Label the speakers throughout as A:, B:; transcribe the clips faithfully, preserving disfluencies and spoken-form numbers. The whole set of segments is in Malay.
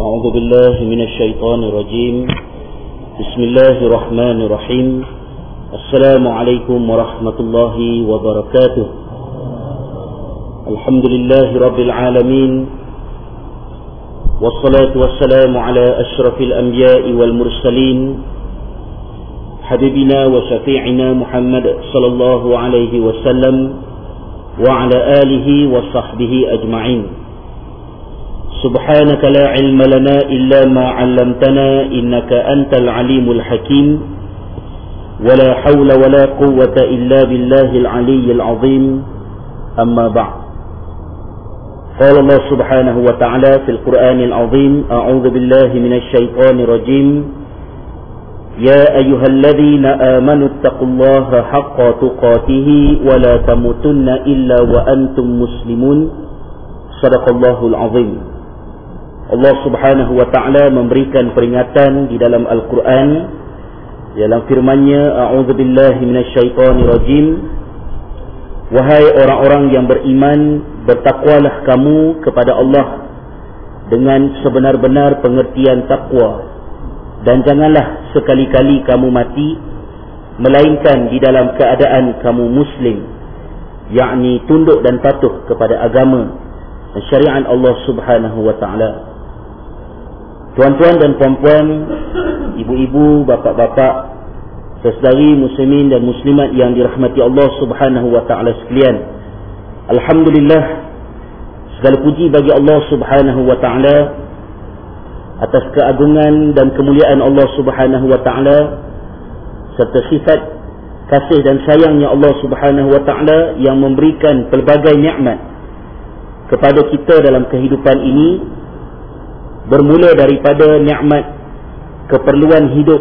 A: أعوذ بالله من الشيطان الرجيم. بسم الله الرحمن الرحيم. السلام عليكم ورحمة الله وبركاته. الحمد لله رب العالمين، والصلاة والسلام على أشرف الأنبياء والمرسلين، حبيبنا وشفيعنا محمد صلى الله عليه وسلم وعلى آله وصحبه أجمعين. سبحانك لا علم لنا إلا ما علمتنا إنك أنت العليم الحكيم، ولا حول ولا قوة إلا بالله العلي العظيم. أما بعد، قال الله سبحانه وتعالى في القرآن العظيم: أعوذ بالله من الشيطان الرجيم. يا أيها الذين آمنوا اتقوا الله حق تقاته ولا تموتن إلا وأنتم مسلمون. صدق الله العظيم. Allah Subhanahu wa ta'ala memberikan peringatan di dalam Al-Quran dalam firman-Nya, A'udzubillahi minasyaitonir rajim. Wahai orang-orang yang beriman, bertakwalah kamu kepada Allah dengan sebenar-benar pengertian takwa, dan janganlah sekali-kali kamu mati melainkan di dalam keadaan kamu muslim, yakni tunduk dan patuh kepada agama dan syariat Allah Subhanahu wa ta'ala. Tuan-tuan dan puan-puan, ibu-ibu, bapa-bapa, saudari muslimin dan muslimat yang dirahmati Allah Subhanahu wa ta'ala sekalian, alhamdulillah, segala puji bagi Allah Subhanahu wa ta'ala atas keagungan dan kemuliaan Allah Subhanahu wa ta'ala, serta sifat kasih dan sayangnya Allah Subhanahu wa ta'ala yang memberikan pelbagai nikmat kepada kita dalam kehidupan ini, bermula daripada nikmat keperluan hidup,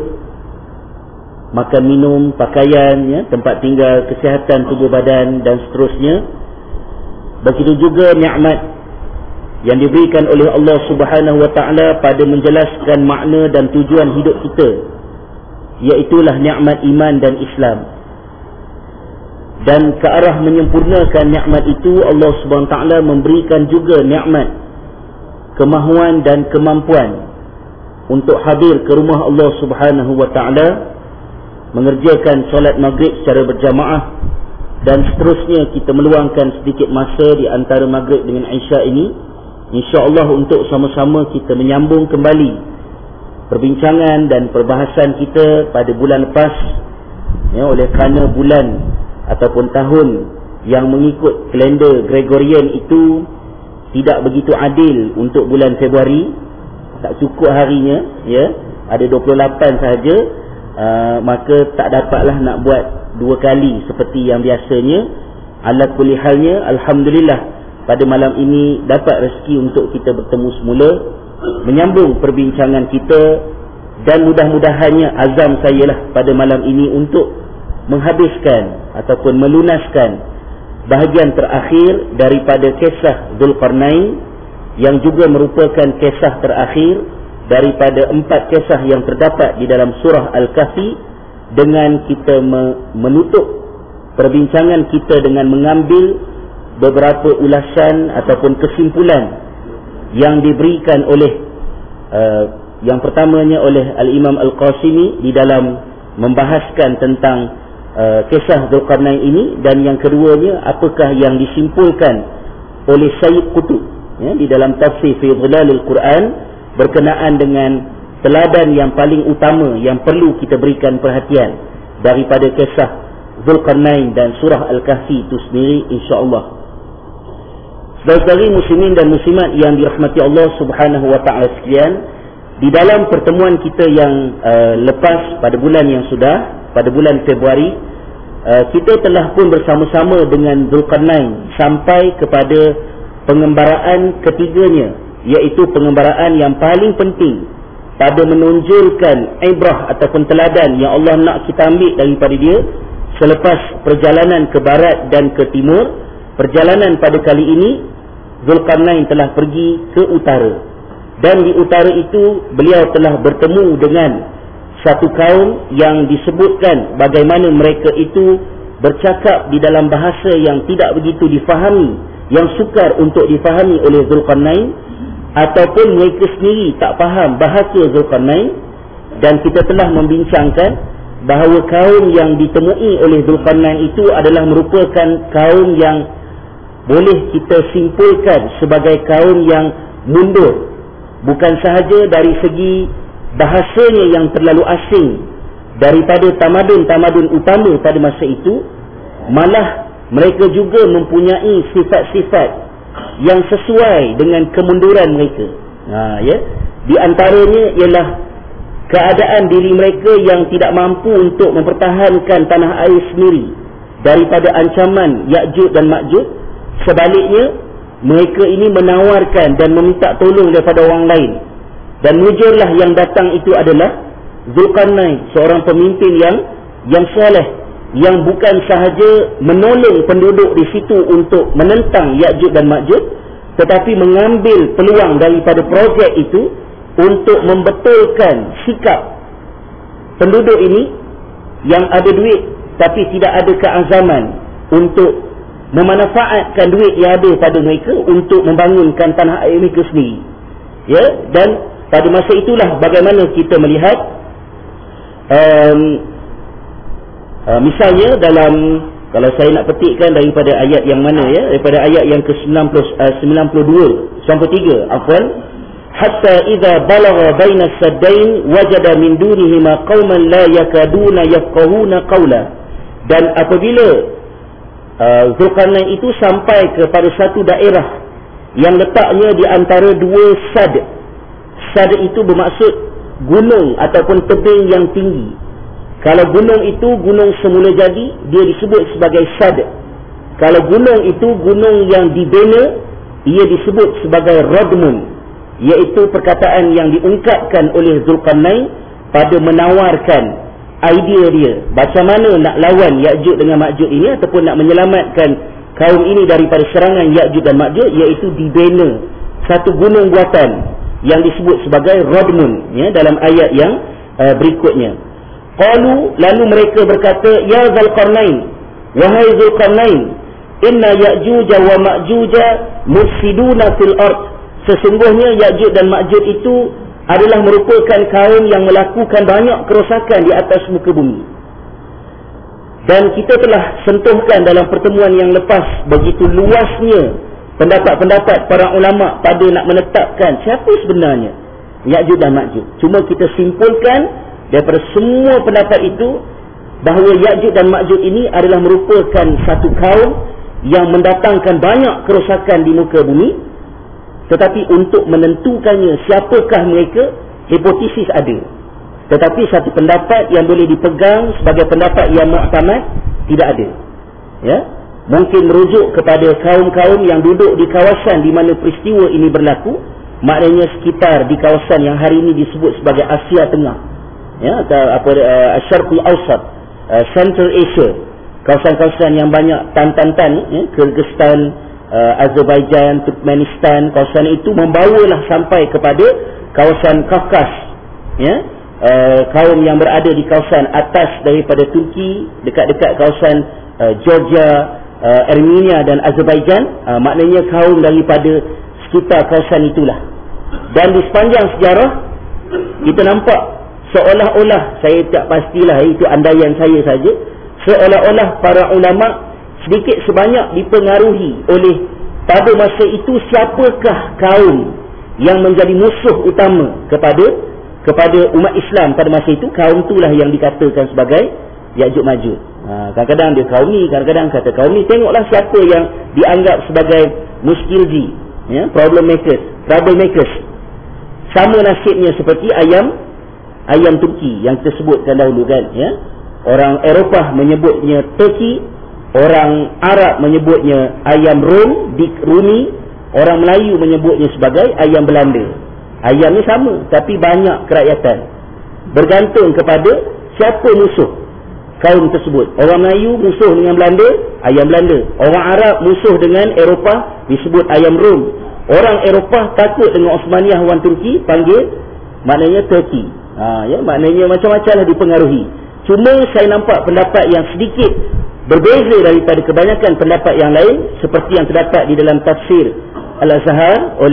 A: makan minum, pakaian, ya, tempat tinggal, kesihatan tubuh badan dan seterusnya. Begitu juga nikmat yang diberikan oleh Allah Subhanahu wa ta'ala pada menjelaskan makna dan tujuan hidup kita, iaitulah nikmat iman dan Islam. Dan ke arah menyempurnakan nikmat itu, Allah Subhanahu wa ta'ala memberikan juga nikmat kemahuan dan kemampuan untuk hadir ke rumah Allah Subhanahu wa ta'ala, mengerjakan solat maghrib secara berjamaah, dan seterusnya kita meluangkan sedikit masa di antara maghrib dengan Isya ini, insya-Allah untuk sama-sama kita menyambung kembali perbincangan dan perbahasan kita pada bulan lepas, ya, oleh kerana bulan ataupun tahun yang mengikut kalender Gregorian itu tidak begitu adil untuk bulan Februari, tak cukup harinya, ya, ada dua puluh lapan sahaja, uh, maka tak dapatlah nak buat dua kali seperti yang biasanya. Ala kulli halnya, alhamdulillah, pada malam ini dapat rezeki untuk kita bertemu semula, menyambung perbincangan kita, dan mudah-mudahannya azam saya lah pada malam ini untuk menghabiskan ataupun melunaskan bahagian terakhir daripada kisah Zulkarnain, yang juga merupakan kisah terakhir daripada empat kisah yang terdapat di dalam surah Al-Kahfi, dengan kita menutup perbincangan kita dengan mengambil beberapa ulasan ataupun kesimpulan yang diberikan oleh uh, yang pertamanya oleh Al-Imam Al-Qasimi di dalam membahaskan tentang Uh, kisah Zulkarnain ini, dan yang keduanya apakah yang disimpulkan oleh Sayyid Qutb, ya, di dalam tafsir fi Dhilalil Quran berkenaan dengan teladan yang paling utama yang perlu kita berikan perhatian daripada kisah Zulkarnain dan surah Al-Kahfi itu sendiri, insya-Allah. Saudara-saudari muslimin dan muslimat yang dirahmati Allah Subhanahu wa ta'ala sekalian, di dalam pertemuan kita yang uh, lepas pada bulan yang sudah, pada bulan Februari, uh, kita telah pun bersama-sama dengan Zulkarnain sampai kepada pengembaraan ketiganya, iaitu pengembaraan yang paling penting pada menonjolkan ibrah ataupun teladan yang Allah nak kita ambil daripada dia selepas perjalanan ke barat dan ke timur. Perjalanan pada kali ini, Zulkarnain telah pergi ke utara, dan di utara itu beliau telah bertemu dengan satu kaum yang disebutkan bagaimana mereka itu bercakap di dalam bahasa yang tidak begitu difahami, yang sukar untuk difahami oleh Zulkarnain, ataupun mereka sendiri tak faham bahasa Zulkarnain. Dan kita telah membincangkan bahawa kaum yang ditemui oleh Zulkarnain itu adalah merupakan kaum yang boleh kita simpulkan sebagai kaum yang mundur, bukan sahaja dari segi bahasanya yang terlalu asing daripada tamadun-tamadun utama pada masa itu, malah mereka juga mempunyai sifat-sifat yang sesuai dengan kemunduran mereka. Ha, ya? Di antaranya ialah keadaan diri mereka yang tidak mampu untuk mempertahankan tanah air sendiri daripada ancaman Ya'juj dan Ma'juj. Sebaliknya, mereka ini menawarkan dan meminta tolong daripada orang lain. Dan mujurlah yang datang itu adalah Zulkarnain, seorang pemimpin yang yang soleh, yang bukan sahaja menolong penduduk di situ untuk menentang Ya'juj dan Ma'juj, tetapi mengambil peluang daripada projek itu untuk membetulkan sikap penduduk ini yang ada duit tapi tidak ada keazaman untuk memanfaatkan duit yang ada pada mereka untuk membangunkan tanah air mereka sendiri. Ya, dan pada masa itulah bagaimana kita melihat um, uh, misalnya dalam, kalau saya nak petikkan daripada ayat yang mana ya, daripada ayat yang ke sembilan puluh, uh, sembilan puluh dua sampai tiga, afwan, hatta idza balagha baina as-saddain wajada min dunihima qauman la yakaduna yafqahuna qawla. Dan apabila uh, Zulkarnain itu sampai kepada satu daerah yang letaknya di antara dua sad. Sad itu bermaksud gunung ataupun tebing yang tinggi. Kalau gunung itu gunung semula jadi, dia disebut sebagai sad. Kalau gunung itu gunung yang dibina, ia disebut sebagai radmun, iaitu perkataan yang diungkapkan oleh Zulkarnain pada menawarkan idea dia macam mana nak lawan Ya'juj dengan Ma'juj ini, ataupun nak menyelamatkan kaum ini daripada serangan Ya'juj dan Ma'juj, iaitu dibina satu gunung buatan yang disebut sebagai radmun ya, dalam ayat yang uh, berikutnya. Qalu, lalu mereka berkata, ya Zulkarnain, wahai Zulkarnain, inna Ya'juj wa Ma'juj mufsiduna fil ard. Sesungguhnya Ya'juj dan Ma'juj itu adalah merupakan kaum yang melakukan banyak kerosakan di atas muka bumi. Dan kita telah sentuhkan dalam pertemuan yang lepas begitu luasnya pendapat-pendapat para ulama pada nak menetapkan siapa sebenarnya Ya'juj dan Ma'juj. Cuma kita simpulkan daripada semua pendapat itu bahawa Ya'juj dan Ma'juj ini adalah merupakan satu kaum yang mendatangkan banyak kerosakan di muka bumi. Tetapi untuk menentukannya siapakah mereka, hipotesis ada. Tetapi satu pendapat yang boleh dipegang sebagai pendapat yang muktamad tidak ada. Ya, mungkin merujuk kepada kaum-kaum yang duduk di kawasan di mana peristiwa ini berlaku, maknanya sekitar di kawasan yang hari ini disebut sebagai Asia Tengah. Ya, atau apa uh, Syarqul Awsat, uh, Central Asia. Kawasan-kawasan yang banyak tan-tan-tan, ya, Kyrgyzstan, Uh, Azerbaijan, Turkmenistan, kawasan itu membawalah sampai kepada kawasan Kafkas, ya, uh, kaum yang berada di kawasan atas daripada Turki, dekat-dekat kawasan uh, Georgia, uh, Armenia dan Azerbaijan, uh, maknanya kaum daripada sekitar kawasan itulah. Dan di sepanjang sejarah kita nampak seolah-olah, saya tak pastilah, itu andaian saya saja, seolah-olah para ulama sedikit sebanyak dipengaruhi oleh pada masa itu siapakah kaum yang menjadi musuh utama kepada kepada umat Islam pada masa itu. Kaum itulah yang dikatakan sebagai Ya'juj Ma'juj. Ha, kadang-kadang dia kaum ni, kadang-kadang kata kaum ni. Tengoklah siapa yang dianggap sebagai muskilji, ya, problem makers, trouble makers. Sama nasibnya seperti ayam ayam Turki yang kita sebutkan dahulu kan, ya. Orang Eropah menyebutnya Turki, orang Arab menyebutnya ayam Rom, Dik Rumi, orang Melayu menyebutnya sebagai ayam Belanda. Ayam ni sama, tapi banyak kerakyatan. Bergantung kepada siapa musuh kaum tersebut. Orang Melayu musuh dengan Belanda, ayam Belanda. Orang Arab musuh dengan Eropah, disebut ayam Rom. Orang Eropah takut dengan Osmaniyah wan Turki, panggil maknanya Turki. Ha, ya, maknanya macam-macam lah dipengaruhi. Cuma saya nampak pendapat yang sedikit berbeza daripada kebanyakan pendapat yang lain, seperti yang terdapat di dalam tafsir Al-Azhar oleh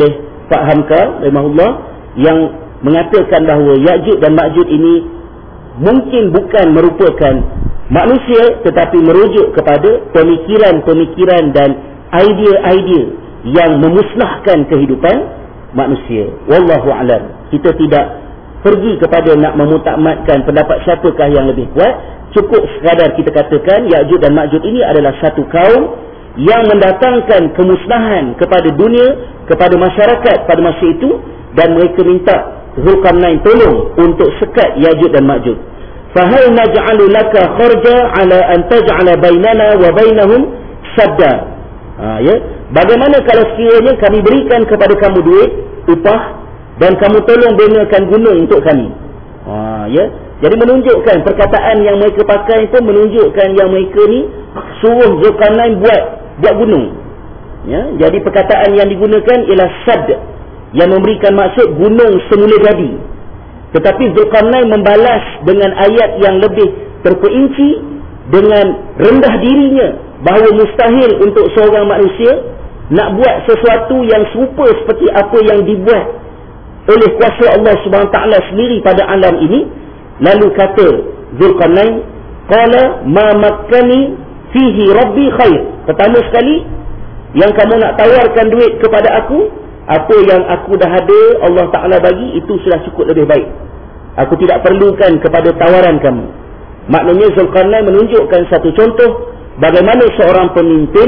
A: Pak Hamka rahimahullah yang mengatakan bahawa Ya'juj dan Ma'juj ini mungkin bukan merupakan manusia, tetapi merujuk kepada pemikiran-pemikiran dan idea-idea yang memusnahkan kehidupan manusia. Wallahu a'lam. Kita tidak pergi kepada nak memutakmadkan pendapat siapakah yang lebih kuat. Cukup sekadar kita katakan Ya'juj dan Ma'juj ini adalah satu kaum yang mendatangkan kemusnahan kepada dunia, kepada masyarakat pada masa itu, dan mereka minta Zulkarnain tolong untuk sekat Ya'juj dan Ma'juj. Fahal naj'alu laka kharja ala an taj'ala bainana wa bainahum sadda. Ha, ya. Bagaimana kalau sekiranya kami berikan kepada kamu duit upah dan kamu tolong benakan gunung untuk kami. Ha, ya. Jadi menunjukkan perkataan yang mereka pakai pun menunjukkan yang mereka ni suruh Zulkarnain buat buat gunung. Ya, jadi perkataan yang digunakan ialah sad, yang memberikan maksud gunung semula jadi. Tetapi Zulkarnain membalas dengan ayat yang lebih terperinci, dengan rendah dirinya, bahawa mustahil untuk seorang manusia nak buat sesuatu yang serupa seperti apa yang dibuat oleh kuasa Allah Subhanahu Wa Taala sendiri pada alam ini. Lalu kata Zulkarnain, qala ma makkani fihi rabbi khair. Pertama sekali, yang kamu nak tawarkan duit kepada aku, apa yang aku dah ada Allah Ta'ala bagi, itu sudah cukup lebih baik. Aku tidak perlukan kepada tawaran kamu. Maknanya Zulkarnain menunjukkan satu contoh bagaimana seorang pemimpin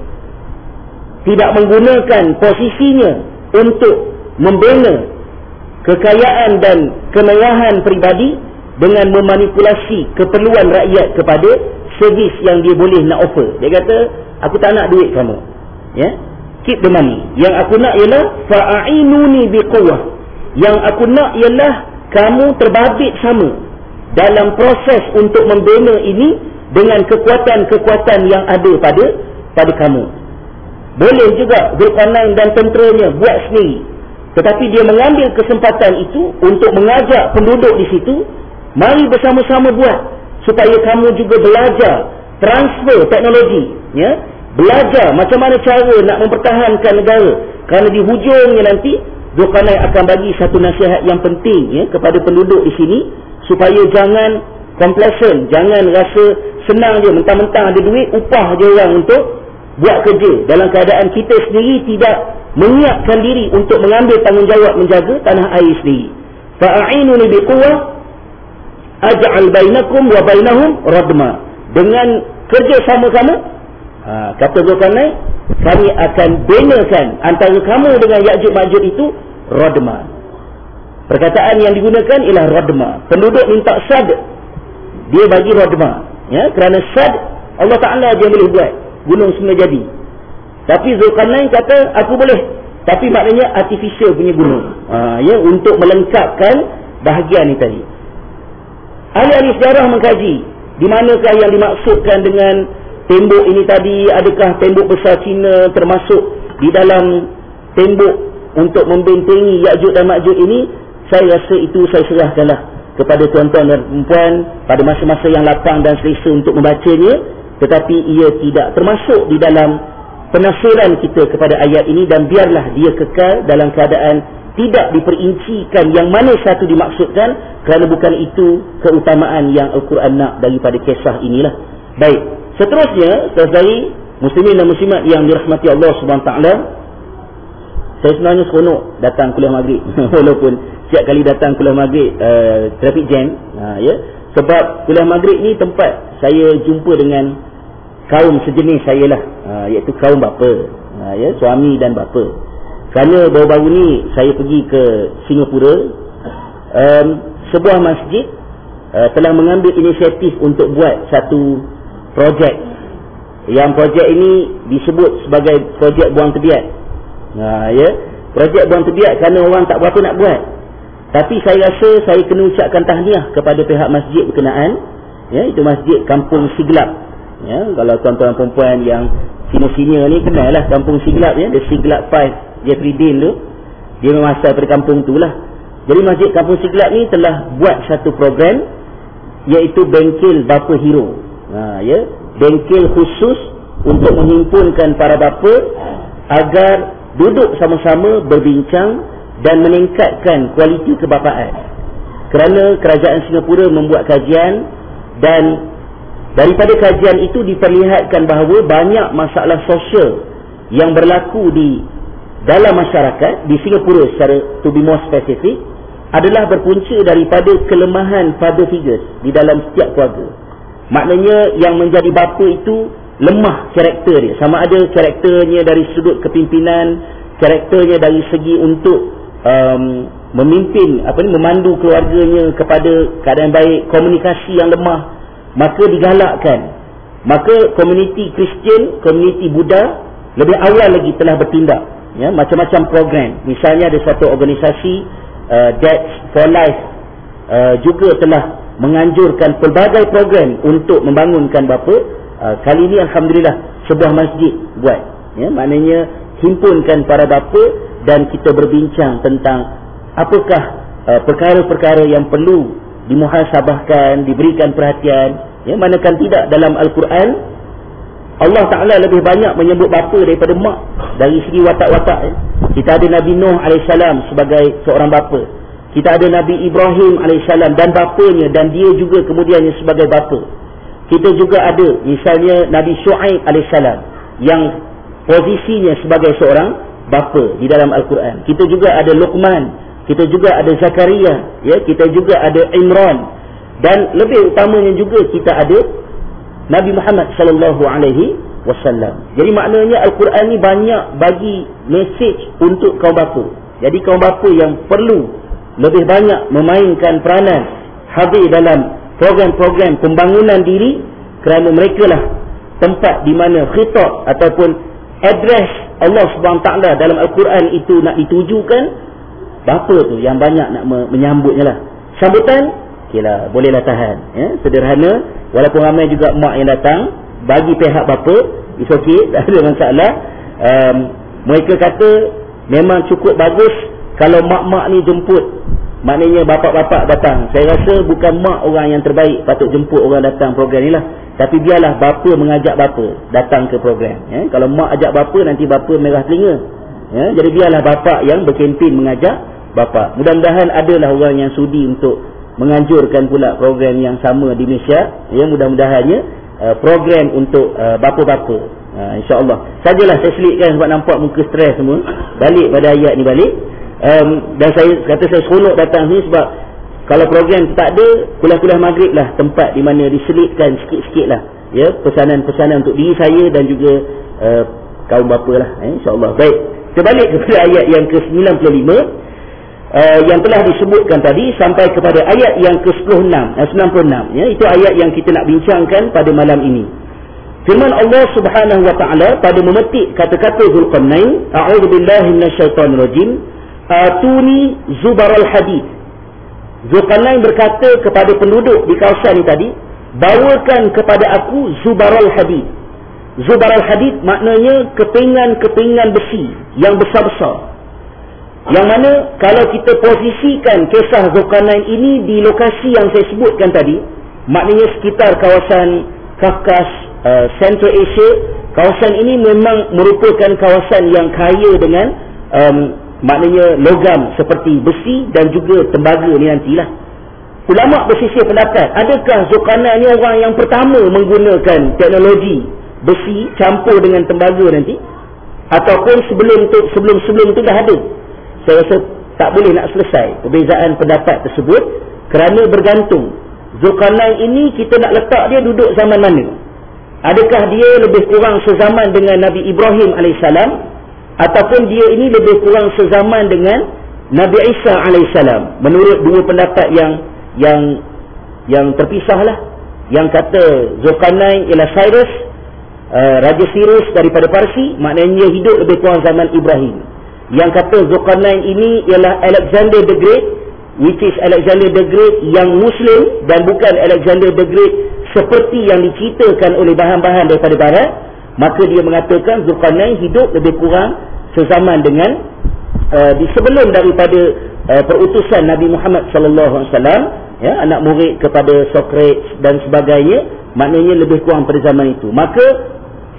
A: tidak menggunakan posisinya untuk membina kekayaan dan kemewahan peribadi dengan memanipulasi keperluan rakyat kepada servis yang dia boleh nak offer. Dia kata, aku tak nak duit kamu, ya, keep the money. Yang aku nak ialah fa'inuni biquwwah. Yang aku nak ialah kamu terbabit sama dalam proses untuk membina ini dengan kekuatan-kekuatan yang ada pada pada kamu. Boleh juga Zulkarnain dan tenteranya buat sendiri, tetapi dia mengambil kesempatan itu untuk mengajak penduduk di situ, mari bersama-sama buat, supaya kamu juga belajar transfer teknologi, ya, belajar macam mana cara nak mempertahankan negara. Kerana di hujungnya nanti Zulkarnain akan bagi satu nasihat yang penting, ya, kepada penduduk di sini, supaya jangan complacent, jangan rasa senang je, mentang-mentang ada duit, upah je orang untuk buat kerja, dalam keadaan kita sendiri tidak menyiapkan diri untuk mengambil tanggungjawab menjaga tanah air sendiri. Fa'inuni biquwwah aj'al bainakum wa bainahum radma. Dengan kerja sama kamu, ha, kata Zulkarnain, kami akan benakan antara kamu dengan Ya'juj Ma'juj itu radma. Perkataan yang digunakan ialah radma. Penduduk minta sad, dia bagi radma, ya, kerana sad Allah Ta'ala dia boleh buat gunung semula jadi. Tapi Zulkarnain kata, aku boleh, tapi maknanya artificial punya gunung, ha, ya, untuk melengkapkan bahagian ni tadi. Ahli-ahli sejarah mengkaji di manakah yang dimaksudkan dengan tembok ini tadi. Adakah tembok besar Cina termasuk di dalam tembok untuk membentengi Ya'juj dan Ma'juj ini? Saya rasa itu saya serahkanlah kepada tuan-tuan dan puan pada masa-masa yang lapang dan selesa untuk membacanya. Tetapi ia tidak termasuk di dalam penafsiran kita kepada ayat ini, dan biarlah dia kekal dalam keadaan tidak diperincikan yang mana satu dimaksudkan, kerana bukan itu keutamaan yang Al-Quran nak daripada kisah inilah. Baik, seterusnya, saudari muslimin dan muslimat yang dirahmati Allah Subhanahu Wa Taala, saya sebenarnya seronok datang kuliah maghrib walaupun setiap kali datang kuliah maghrib uh, traffic jam, uh, ya, sebab kuliah maghrib ni tempat saya jumpa dengan kaum sejenis saya lah, uh, iaitu kaum bapa, uh, ya, suami dan bapa. Kerana baru-baru ni saya pergi ke Singapura, um, sebuah masjid uh, telah mengambil inisiatif untuk buat satu projek. Yang projek ini disebut sebagai projek buang tebiat. Uh, ya, projek buang tebiat kerana orang tak berapa nak buat. Tapi saya rasa saya kena ucapkan tahniah kepada pihak masjid berkenaan, ya, itu masjid Kampung Siglap. Ya, kalau tuan-tuan perempuan yang senior-senior ni kenal lah Kampung Siglap, ya, The Siglap five Jeffrey Dean tu, dia memang asal dari kampung tu lah. Jadi masjid Kampung Siglap ni telah buat satu program, iaitu bengkel bapa hero, ha, ya, bengkel khusus untuk menghimpunkan para bapa agar duduk sama-sama berbincang dan meningkatkan kualiti kebapaan. Kerana kerajaan Singapura membuat kajian, dan daripada kajian itu diperlihatkan bahawa banyak masalah sosial yang berlaku di dalam masyarakat di Singapura secara to be more specific adalah berpunca daripada kelemahan father figures di dalam setiap keluarga. Maknanya yang menjadi bapa itu lemah karakter dia, sama ada karakternya dari sudut kepimpinan, karakternya dari segi untuk um, memimpin, apa ni, memandu keluarganya kepada keadaan baik, komunikasi yang lemah, maka digalakkan. Maka komuniti Kristian, komuniti Buddha lebih awal lagi telah bertindak, ya, macam-macam program. Misalnya ada satu organisasi uh, Dads for Life uh, juga telah menganjurkan pelbagai program untuk membangunkan bapa. Uh, kali ini alhamdulillah sebuah masjid buat, ya, maknanya himpunkan para bapa dan kita berbincang tentang apakah uh, perkara-perkara yang perlu dimuhasabahkan, diberikan perhatian, ya, manakala tidak dalam Al-Quran Allah Ta'ala lebih banyak menyebut bapa daripada mak dari segi watak-watak, ya. Kita ada Nabi Nuh alaihissalam sebagai seorang bapa, kita ada Nabi Ibrahim alaihissalam dan bapanya, dan dia juga kemudiannya sebagai bapa. Kita juga ada misalnya Nabi Shu'aib alaihissalam yang posisinya sebagai seorang bapa di dalam Al-Quran. Kita juga ada Luqman, kita juga ada Zakaria, ya, kita juga ada Imran, dan lebih utamanya juga kita ada Nabi Muhammad sallallahu alaihi wasallam. Jadi maknanya Al-Quran ni banyak bagi mesej untuk kaum bapa. Jadi kaum bapa yang perlu lebih banyak memainkan peranan hadir dalam program-program pembangunan diri, kerana mereka lah tempat di mana khitab ataupun address Allah Subhanahu Taala dalam Al-Quran itu nak ditujukan. Bapa tu yang banyak nak menyambutnya lah. Sambutan, okeylah, bolehlah tahan, ya, sederhana, walaupun ramai juga mak yang datang, bagi pihak bapa it's okay, tak ada masalah. um, mereka kata memang cukup bagus kalau mak-mak ni jemput, maknanya bapak-bapak datang. Saya rasa bukan mak orang yang terbaik patut jemput orang datang program ni lah, tapi biarlah bapa mengajak bapa datang ke program, ya. Kalau mak ajak bapa, nanti bapa merah telinga, ya. Jadi biarlah bapak yang berkempen mengajak bapa. Mudah-mudahan adalah orang yang sudi untuk menganjurkan pula program yang sama di Malaysia, ya. Mudah-mudahannya uh, program untuk uh, bapa-bapa, uh, insya-Allah. Sajalah saya selitkan sebab nampak muka stres semua. Balik pada ayat ni balik. Um, dan saya kata saya seronok datang sini sebab kalau program tu tak ada, kuliah-kuliah maghrib lah tempat di mana diselitkan sikit-sikit lah, ya, pesanan-pesanan untuk diri saya dan juga uh, kaum bapa lah, eh, insya-Allah. Baik, kita balik kepada ayat yang ke sembilan puluh lima uh, yang telah disebutkan tadi sampai kepada ayat yang ke sepuluh enam, uh, sembilan puluh enam, ya, itu ayat yang kita nak bincangkan pada malam ini. Firman Allah Subhanahu wa taala pada memetik kata-kata Zulqarnain, a'udzubillahi minasyaitonirrajim, atuni zubaral hadid. Zulqarnain berkata kepada penduduk di kawasan ini tadi, bawakan kepada aku zubaral hadid. Zubaral hadid maknanya kepingan-kepingan besi yang besar-besar, yang mana kalau kita posisikan kisah Zulqarnain ini di lokasi yang saya sebutkan tadi, maknanya sekitar kawasan Kafkas, uh, Central Asia, kawasan ini memang merupakan kawasan yang kaya dengan um, maknanya logam seperti besi dan juga tembaga ni nantilah. Ulama bersisir pendapat, adakah Zulqarnain ni orang yang pertama menggunakan teknologi besi campur dengan tembaga nanti, ataupun sebelum tu sebelum sebelum tu dah ada? Saya rasa tak boleh nak selesai perbezaan pendapat tersebut, kerana bergantung Zulqarnain ini kita nak letak dia duduk zaman mana. Adakah dia lebih kurang sezaman dengan Nabi Ibrahim alaihissalam, ataupun dia ini lebih kurang sezaman dengan Nabi Isa alaihissalam? Menurut dua pendapat yang yang yang terpisahlah. Yang kata Zulqarnain ialah Cyrus, uh, Raja Cyrus daripada Parsi, maknanya hidup lebih kurang zaman Ibrahim. Yang kata Zulqarnain ini ialah Alexander the Great, which is Alexander the Great yang Muslim dan bukan Alexander the Great seperti yang diceritakan oleh bahan-bahan daripada Barat. Maka dia mengatakan Zulqarnain hidup lebih kurang sezaman dengan uh, di sebelum daripada uh, perutusan Nabi Muhammad sallallahu alaihi wasallam, ya, anak murid kepada Socrates dan sebagainya, maknanya lebih kurang pada zaman itu. Maka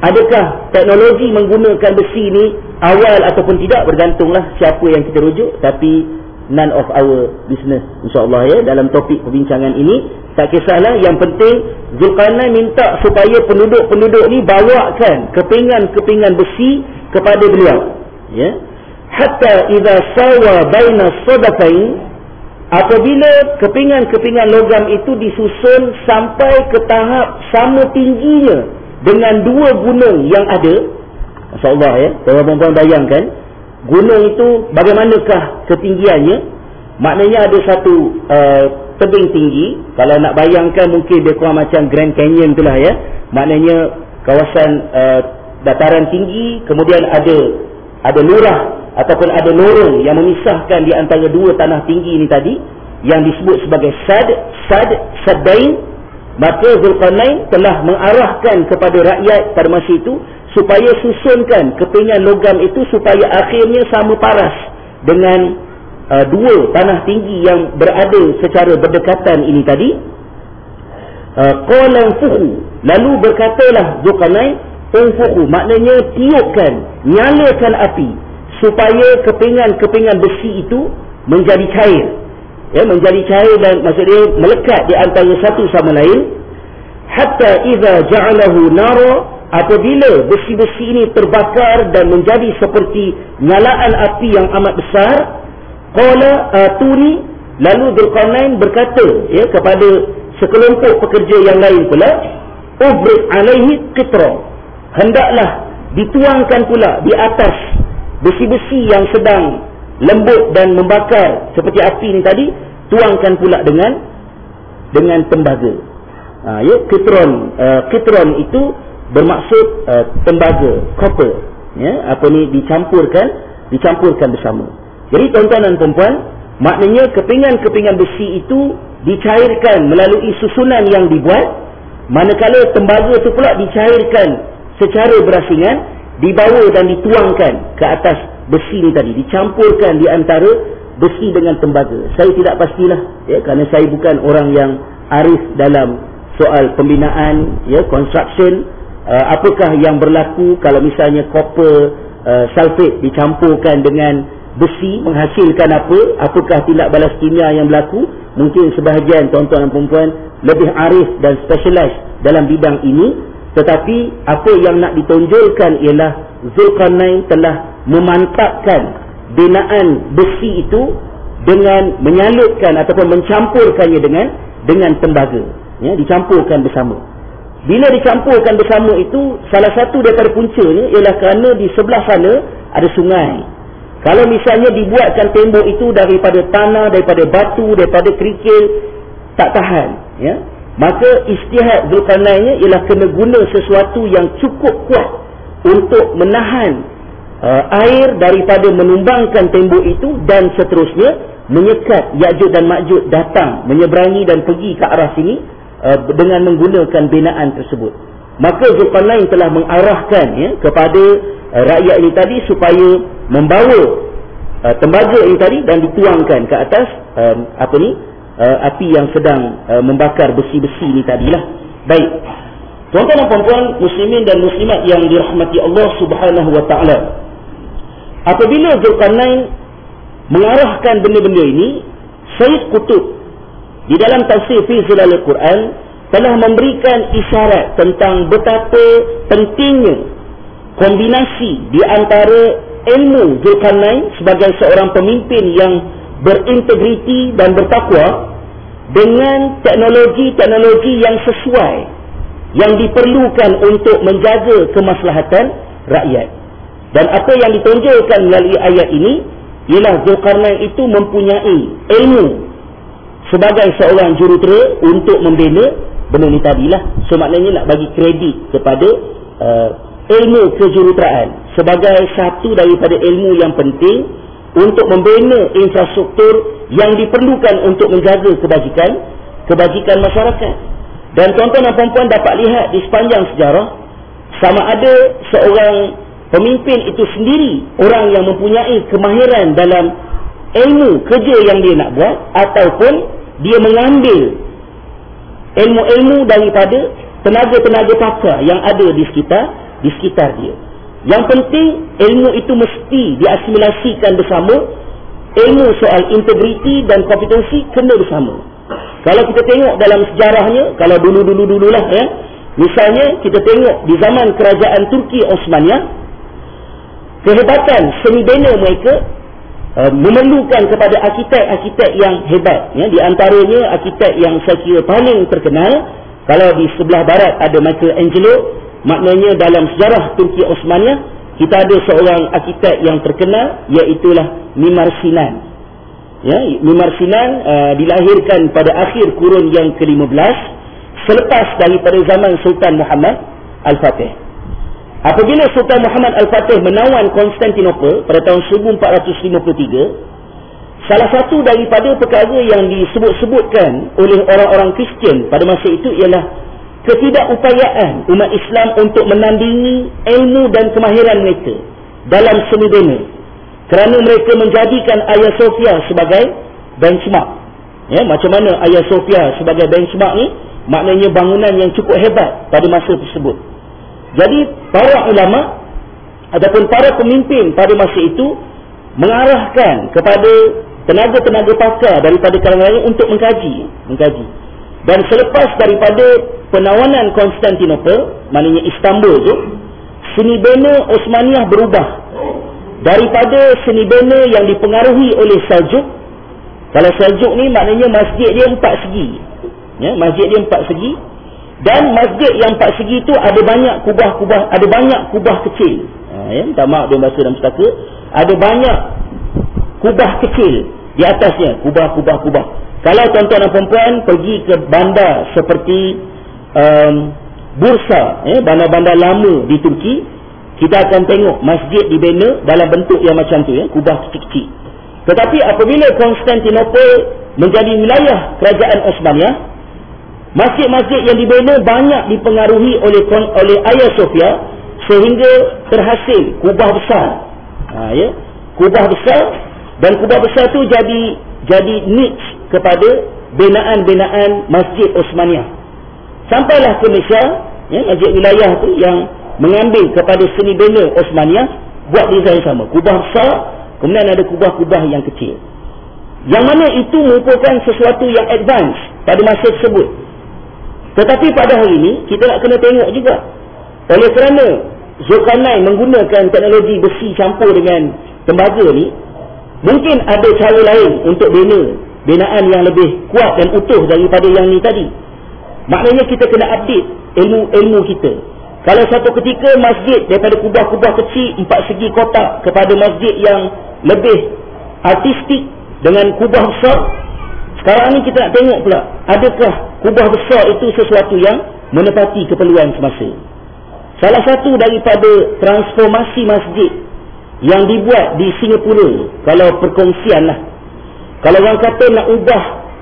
A: Adakah teknologi menggunakan besi ni awal ataupun tidak, bergantunglah siapa yang kita rujuk. Tapi none of our business, insyaAllah ya, dalam topik perbincangan ini. Tak kisahlah, yang penting Zulkarnain minta supaya penduduk-penduduk ni bawakan kepingan-kepingan besi kepada beliau, ya. Hatta idza sawa baina sadafain, apabila kepingan-kepingan logam itu disusun sampai ke tahap sama tingginya dengan dua gunung yang ada. Masya-Allah ya, tuan-tuan bayangkan gunung itu bagaimanakah ketinggiannya. Maknanya ada satu uh, tebing tinggi. Kalau nak bayangkan mungkin dia kurang macam Grand Canyon itulah ya. Maknanya kawasan uh, dataran tinggi, kemudian ada ada lurah ataupun ada lorong yang memisahkan di antara dua tanah tinggi ini tadi, yang disebut sebagai sad sad sadain. Maka Zulkarnain telah mengarahkan kepada rakyat pada masa itu supaya susunkan kepingan logam itu supaya akhirnya sama paras dengan uh, dua tanah tinggi yang berada secara berdekatan ini tadi. Qala anfuhu, lalu berkatalah Zulkarnain, anfuhu maknanya tiupkan, nyalakan api supaya kepingan-kepingan besi itu menjadi cair. Ya, menjadi cair dan maksudnya melekat di antara satu sama lain. Hatta idza ja'alahu nara, apabila besi-besi ini terbakar dan menjadi seperti nyalaan api yang amat besar. Qala atuni, lalu Zulkarnain berkata ya kepada sekelompok pekerja yang lain pula, ubrid alaihi qitra, hendaklah dituangkan pula di atas besi-besi yang sedang lembut dan membakar seperti api ini tadi, tuangkan pula dengan dengan tembaga. Ha, ya, kitron, uh, kitron itu bermaksud uh, tembaga, copper. Ya, apa ni dicampurkan, dicampurkan bersama. Jadi tuan-tuan dan puan-puan, maknanya kepingan-kepingan besi itu dicairkan melalui susunan yang dibuat, manakala tembaga itu pula dicairkan secara berasingan, dibawa dan dituangkan ke atas besi ni tadi, dicampurkan di antara besi dengan tembaga. Saya tidak pastilah ya, kerana saya bukan orang yang arif dalam soal pembinaan ya, construction, uh, apakah yang berlaku kalau misalnya copper uh, sulfate dicampurkan dengan besi menghasilkan apa, apakah tindak balas kimia yang berlaku. Mungkin sebahagian tuan-tuan dan puan-puan lebih arif dan specialize dalam bidang ini, tetapi apa yang nak ditonjolkan ialah Zulkarnain telah memantapkan binaan besi itu dengan menyalutkan ataupun mencampurkannya dengan dengan tembaga, ya, dicampurkan bersama. Bila dicampurkan bersama itu, salah satu daripada puncanya ialah kerana di sebelah sana ada sungai. Kalau misalnya dibuatkan tembok itu daripada tanah, daripada batu, daripada kerikil, tak tahan, ya. Maka istihad Zulkarnainnya ialah kena guna sesuatu yang cukup kuat untuk menahan uh, air daripada menumbangkan tembok itu dan seterusnya menyekat Ya'juj dan Ma'juj datang, menyeberangi dan pergi ke arah sini uh, dengan menggunakan binaan tersebut. Maka Zulkarnain telah mengarahkan ya, kepada uh, rakyat ini tadi supaya membawa uh, tembaga ini tadi dan dituangkan ke atas uh, apa ni uh, api yang sedang uh, membakar besi-besi ini tadilah. Baik. Tuan-tuan dan puan-puan muslimin dan muslimat yang dirahmati Allah Subhanahu wa taala. Apabila Zulkarnain mengarahkan benda-benda ini, Syed Qutb di dalam tafsir fi Zilalul Quran telah memberikan isyarat tentang betapa pentingnya kombinasi di antara ilmu Zulkarnain sebagai seorang pemimpin yang berintegriti dan bertakwa dengan teknologi-teknologi yang sesuai yang diperlukan untuk menjaga kemaslahatan rakyat. Dan apa yang ditonjolkan melalui ayat ini ialah Zulkarnain itu mempunyai ilmu sebagai seorang jurutera untuk membina benda ni tadilah. So maknanya nak bagi kredit kepada uh, ilmu kejuruteraan sebagai satu daripada ilmu yang penting untuk membina infrastruktur yang diperlukan untuk menjaga kebajikan kebajikan masyarakat. Dan tuan-tuan dan puan-puan dapat lihat di sepanjang sejarah, sama ada seorang pemimpin itu sendiri orang yang mempunyai kemahiran dalam ilmu kerja yang dia nak buat, ataupun dia mengambil ilmu-ilmu daripada tenaga-tenaga pakar yang ada di sekitar di sekitar dia. Yang penting ilmu itu mesti diasimilasikan bersama. Ilmu soal integriti dan kompetensi kena bersama. Kalau kita tengok dalam sejarahnya, kalau dulu-dulu-dululah ya, misalnya kita tengok di zaman kerajaan Turki Osmaniyah, kehebatan seni bina mereka uh, memerlukan kepada arkitek-arkitek yang hebat ya. Di antaranya arkitek yang saya kira paling terkenal, kalau di sebelah barat ada Michelangelo, maknanya dalam sejarah Turki Osmaniyah kita ada seorang arkitek yang terkenal, iaitulah Mimar Sinan. Ya, Mimar Sinan uh, dilahirkan pada akhir kurun yang ke lima belas selepas daripada zaman Sultan Muhammad Al-Fatih. Apabila Sultan Muhammad Al-Fatih menawan Konstantinopel pada tahun seribu empat ratus lima puluh tiga, salah satu daripada perkara yang disebut-sebutkan oleh orang-orang Kristian pada masa itu ialah ketidakupayaan umat Islam untuk menandingi ilmu dan kemahiran mereka dalam seni bina, kerana mereka menjadikan Hagia Sophia sebagai benchmark. Ya, macam mana Hagia Sophia sebagai benchmark ni? Maknanya bangunan yang cukup hebat pada masa tersebut. Jadi para ulama ataupun para pemimpin pada masa itu mengarahkan kepada tenaga-tenaga pakar daripada kalangan lain untuk mengkaji, mengkaji. Dan selepas daripada penawanan Konstantinopel, maknanya Istanbul tu, seni bina Osmaniyah berubah daripada seni bina yang dipengaruhi oleh Seljuk. Kalau Seljuk ni maknanya masjid dia empat segi. Ya, masjid dia empat segi, dan masjid yang empat segi tu ada banyak kubah-kubah, ada banyak kubah kecil. Ha, ya, minta maaf dia baca dalam pustaka, ada banyak kubah kecil di atasnya, kubah-kubah-kubah. Kalau tuan-tuan dan perempuan pergi ke bandar seperti um, Bursa, eh, bandar-bandar lama di Turki, kita akan tengok masjid dibina dalam bentuk yang macam tu, ya, kubah kecil-kecil. Tetapi apabila Konstantinopel menjadi wilayah kerajaan Osmaniyah, masjid-masjid yang dibina banyak dipengaruhi oleh oleh Hagia Sophia, sehingga terhasil kubah besar. Ha, ya, kubah besar, dan kubah besar tu jadi jadi niche kepada binaan-binaan masjid Osmaniyah. Sampailah ke Malaysia, ya, masjid wilayah tu yang mengambil kepada seni bina Osmaniyah, buat desain sama, kubah besar, kemudian ada kubah-kubah yang kecil, yang mana itu merupakan sesuatu yang advance pada masa tersebut. Tetapi pada hari ini kita nak kena tengok juga, oleh kerana Zulkarnain menggunakan teknologi besi campur dengan tembaga ni, mungkin ada cara lain untuk bina binaan yang lebih kuat dan utuh daripada yang ni tadi. Maknanya kita kena update ilmu-ilmu kita. Kalau satu ketika masjid daripada kubah-kubah kecil empat segi kotak kepada masjid yang lebih artistik dengan kubah besar, sekarang ni kita nak tengok pula, adakah kubah besar itu sesuatu yang menepati keperluan semasa. Salah satu daripada transformasi masjid yang dibuat di Singapura, kalau perkongsian lah, kalau orang kata nak ubah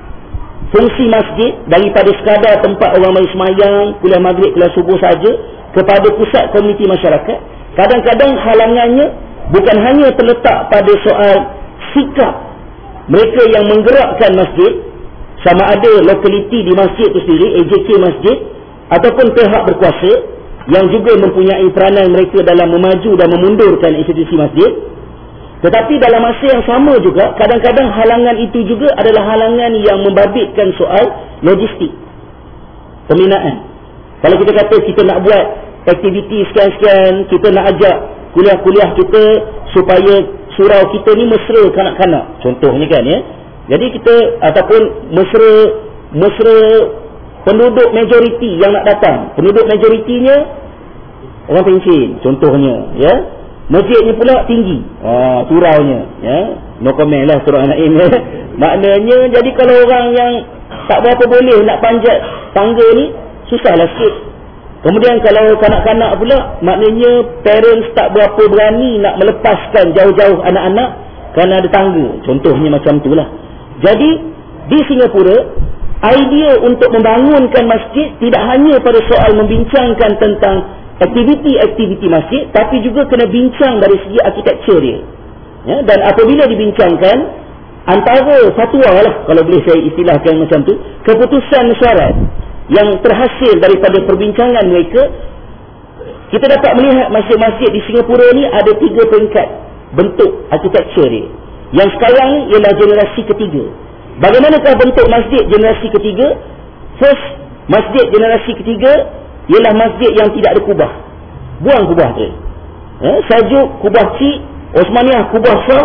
A: fungsi masjid daripada sekadar tempat orang mari semayang, kuliah maghrib, kuliah subuh saja, kepada pusat komuniti masyarakat, kadang-kadang halangannya bukan hanya terletak pada soal sikap mereka yang menggerakkan masjid, sama ada lokaliti di masjid itu sendiri, A J K masjid, ataupun pihak berkuasa yang juga mempunyai peranan mereka dalam memaju dan memundurkan institusi masjid. Tetapi dalam masa yang sama juga, kadang-kadang halangan itu juga adalah halangan yang membabitkan soal logistik pembinaan. Kalau kita kata kita nak buat aktiviti sekian-sekian, kita nak ajak kuliah-kuliah kita supaya surau kita ni mesra kanak-kanak, contohnya kan, ya. Jadi kita, ataupun mesra mesra penduduk majoriti yang nak datang, penduduk majoritinya orang pencin, contohnya, ya. Masjidnya pula tinggi, ah, suraunya, ya. No comment lah surau anak ini. Maknanya, jadi kalau orang yang tak berapa boleh nak panjat tangga ni, susahlah sikit. Kemudian kalau kanak-kanak pula, maknanya parents tak berapa berani nak melepaskan jauh-jauh anak-anak kerana ada tangga, contohnya macam itulah. Jadi di Singapura, idea untuk membangunkan masjid tidak hanya pada soal membincangkan tentang aktiviti-aktiviti masjid, tapi juga kena bincang dari segi arkitektur dia, ya. Dan apabila dibincangkan, antara fatwa lah, kalau boleh saya istilahkan macam tu, keputusan mesyuarat yang terhasil daripada perbincangan mereka, kita dapat melihat masjid-masjid di Singapura ni ada tiga peringkat bentuk architecture dia. Yang sekarang ni ialah generasi ketiga. Bagaimanakah bentuk masjid generasi ketiga? First, masjid generasi ketiga ialah masjid yang tidak ada kubah. Buang kubah tu. Eh, Seljuk, kubah Cik, Osmaniyah, kubah Shah.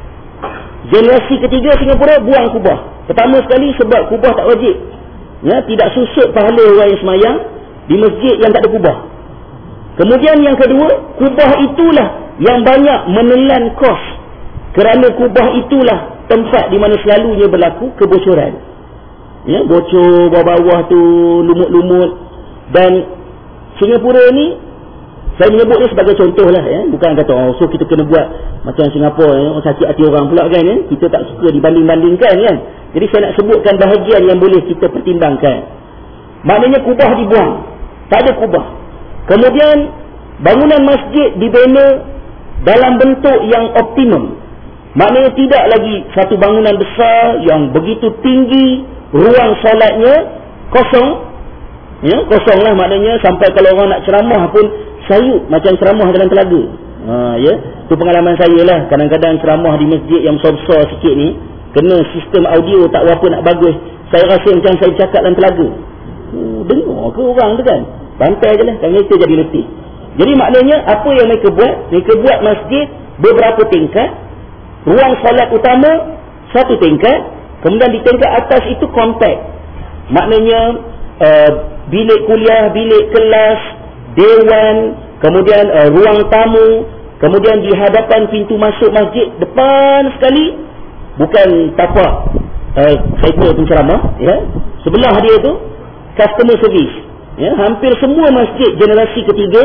A: Generasi ketiga Singapura, buang kubah. Pertama sekali sebab kubah tak wajib. Ya, tidak susut pahala orang yang semayang di masjid yang tak ada kubah. Kemudian yang kedua, kubah itulah yang banyak menelan kos. Kerana kubah itulah tempat di mana selalunya berlaku kebocoran. Ya, bocor bawah-bawah tu, lumut-lumut. Dan Singapura ni, saya menyebut ni sebagai contoh lah, ya. Bukan kata, oh, so kita kena buat macam Singapura, ya. Sakit hati orang pula kan, ya. Kita tak suka dibanding-bandingkan kan. Jadi saya nak sebutkan bahagian yang boleh kita pertimbangkan. Maknanya kubah dibuang, tak ada kubah. Kemudian bangunan masjid dibina dalam bentuk yang optimum. Maknanya tidak lagi satu bangunan besar yang begitu tinggi, ruang solatnya kosong. Ya, kosong lah maknanya, sampai kalau orang nak ceramah pun sayup macam ceramah dalam telaga. Ha, ya, itu pengalaman saya lah. Kadang-kadang ceramah di masjid yang besar-besar sikit ni, kena sistem audio tak berapa nak bagus, saya rasa macam saya cakap dalam telaga. Uh, dengar ke orang tu kan? Bantai je lah, kan kita jadi letih. Jadi maknanya apa yang mereka buat? Mereka buat masjid beberapa tingkat. Ruang solat utama satu tingkat. Kemudian di tingkat atas itu kompak. Maknanya uh, bilik kuliah, bilik kelas, dewan, kemudian uh, ruang tamu. Kemudian di hadapan pintu masuk masjid, depan sekali, bukan tapak uh, cycle penceramah, ya. Sebelah dia tu customer service. Ya, hampir semua masjid generasi ketiga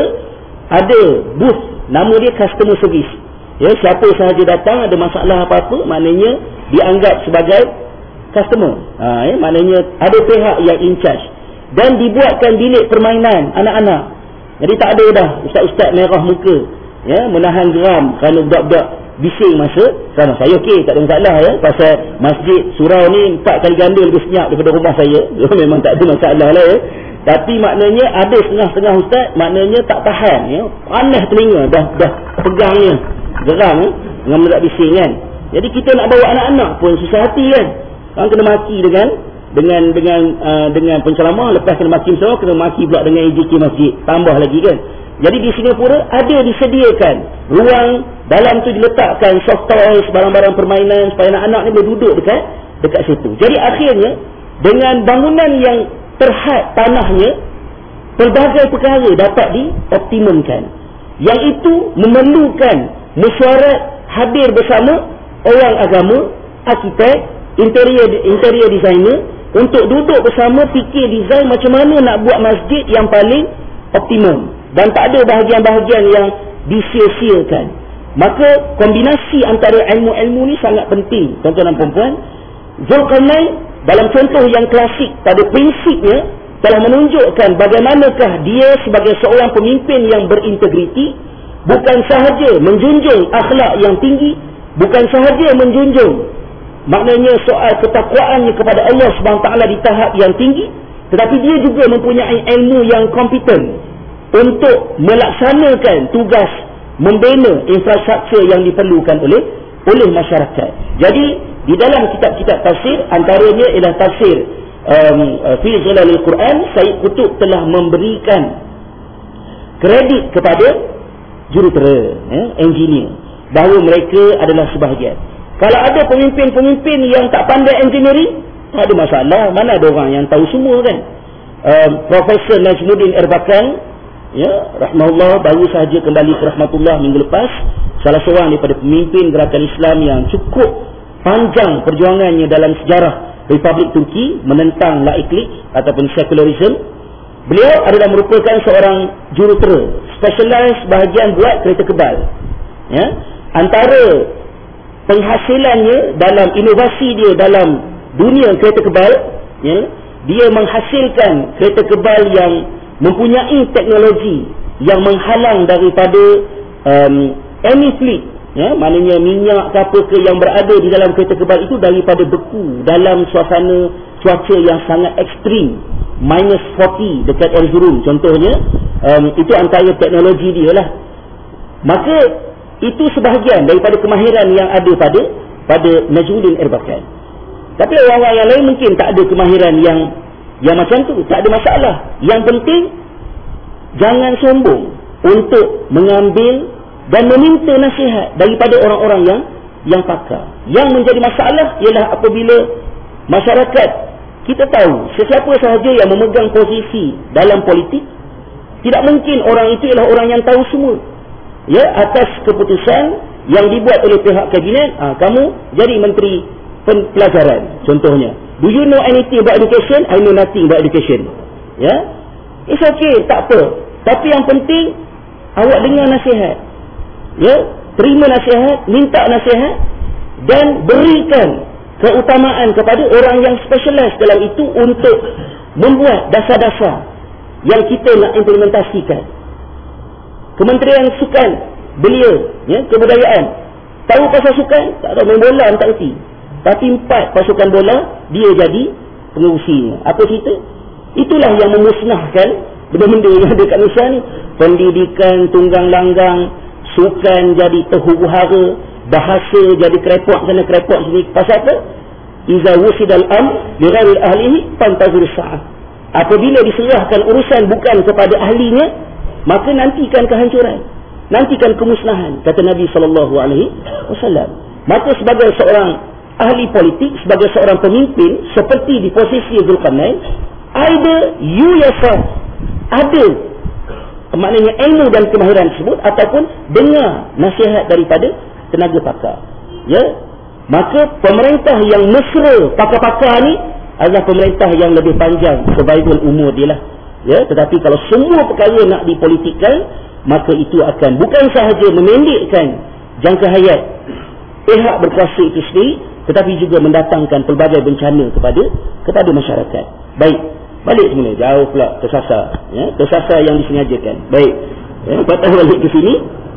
A: ada booth, nama dia customer service. Ya, siapa sahaja datang ada masalah apa-apa, maknanya dianggap sebagai customer. Ha, ya, maknanya ada pihak yang in charge. Dan dibuatkan bilik permainan anak-anak. Jadi tak ada dah ustaz-ustaz merah muka, ya, menahan geram kerana budak-budak bising masa sama saya. Okey, tak ada masalah, ya. Pasal masjid surau ni empat kali ganda lebih senyap daripada rumah saya. Memang tak ada masalah lah, ya. Tapi maknanya ada setengah-setengah ustaz, maknanya tak tahan, ya. Panas telinga dah dah pegangnya, geram, ya, dengan mendak bising kan. Jadi kita nak bawa anak-anak pun susah hati kan. Orang kena maki dengan dengan dengan uh, dengan penceramah, lepas kena maki semua, kena maki pula dengan A J K masjid, tambah lagi kan. Jadi di Singapura ada disediakan ruang, dalam tu diletakkan soft toys, barang-barang permainan supaya anak-anak ni boleh duduk dekat dekat situ. Jadi akhirnya dengan bangunan yang terhad tanahnya, pelbagai perkara dapat dioptimumkan. Yang itu memerlukan mesyuarat hadir bersama orang agama, arkitek, interior interior designer, untuk duduk bersama fikir design macam mana nak buat masjid yang paling optimum. Dan tak ada bahagian-bahagian yang disia-siakan. Maka kombinasi antara ilmu-ilmu ni sangat penting, tuan-tuan dan puan-puan. Zulkarnain dalam contoh yang klasik pada prinsipnya telah menunjukkan bagaimanakah dia sebagai seorang pemimpin yang berintegriti, bukan sahaja menjunjung akhlak yang tinggi, bukan sahaja menjunjung maknanya soal ketakwaannya kepada Allah Subhanahu Wa Taala di tahap yang tinggi, tetapi dia juga mempunyai ilmu yang kompeten untuk melaksanakan tugas membina infrastruktur yang diperlukan oleh oleh masyarakat. Jadi di dalam kitab-kitab tafsir, antaranya ialah tafsir um, fi Zilalil Quran, Sayyid Qutb telah memberikan kredit kepada jurutera, ya, engineer, bahawa mereka adalah sebahagian. Kalau ada pemimpin-pemimpin yang tak pandai engineering, tak ada masalah. Mana ada orang yang tahu semua kan. um, Profesor Najmuddin Erbakan, ya, rahmatullah, baru sahaja kembali ke rahmatullah minggu lepas. Salah seorang daripada pemimpin gerakan Islam yang cukup panjang perjuangannya dalam sejarah Republik Turki menentang laiklik ataupun secularism. Beliau adalah merupakan seorang jurutera, specialize bahagian buat kereta kebal, ya. Antara penghasilannya dalam inovasi dia dalam dunia kereta kebal, ya, dia menghasilkan kereta kebal yang mempunyai teknologi yang menghalang daripada um, any fluid, ya, maknanya minyak ke apa ke yang berada di dalam kereta kebal itu daripada beku dalam suasana cuaca yang sangat ekstrim, minus empat puluh dekat Erzurum contohnya. um, itu antara teknologi dia lah. Maka itu sebahagian daripada kemahiran yang ada pada pada Najmuddin Erbakan. Tapi orang-orang yang lain mungkin tak ada kemahiran yang yang macam tu, tak ada masalah. Yang penting jangan sombong untuk mengambil dan meminta nasihat daripada orang-orang yang yang pakar. Yang menjadi masalah ialah apabila masyarakat, kita tahu sesiapa sahaja yang memegang posisi dalam politik, tidak mungkin orang itu ialah orang yang tahu semua. Ya, atas keputusan yang dibuat oleh pihak kabinet, ha, kamu jadi menteri pelajaran contohnya. Do you know anything about education? I know nothing about education. Ya, it's okay, tak apa. Tapi yang penting awak dengar nasihat. Ya, terima nasihat, minta nasihat dan berikan keutamaan kepada orang yang specialize dalam itu untuk membuat dasar-dasar yang kita nak implementasikan. Kementerian Sukan belia, ya, kebudayaan, tahu pasal sukan? Tak tahu, main bola tak erti. Tapi empat pasukan bola dia jadi pengurusinya. Apa cerita? Itulah yang memusnahkan benda-benda yang ada kat Malaysia ni. Pendidikan tunggang langgang, sukan jadi terhuru-hara, bahasa jadi krepot sana krepot sini. Pasal apa? Iza wusidal am bi ghairi ahlihi fantazir sa'ah. Apabila diserahkan urusan bukan kepada ahlinya, maka nantikan kehancuran, nantikan kemusnahan, kata Nabi sallallahu alaihi wasallam. Maka sebagai seorang ahli politik, sebagai seorang pemimpin seperti di posisi Zulkarnain, either you yourself ada maknanya ilmu dan kemahiran tersebut, ataupun dengar nasihat daripada tenaga pakar. Ya, maka pemerintah yang mesra pakar-pakar ni adalah pemerintah yang lebih panjang survival umur dia lah. Ya, tetapi kalau semua perkara nak dipolitikkan, maka itu akan bukan sahaja memendekkan jangka hayat pihak berkuasa itu sendiri, tetapi juga mendatangkan pelbagai bencana kepada kepada masyarakat. Baik, balik semula, jauh pula tersasar, ya, tersasar yang disengajakan. Baik, ya, patah balik ke sini.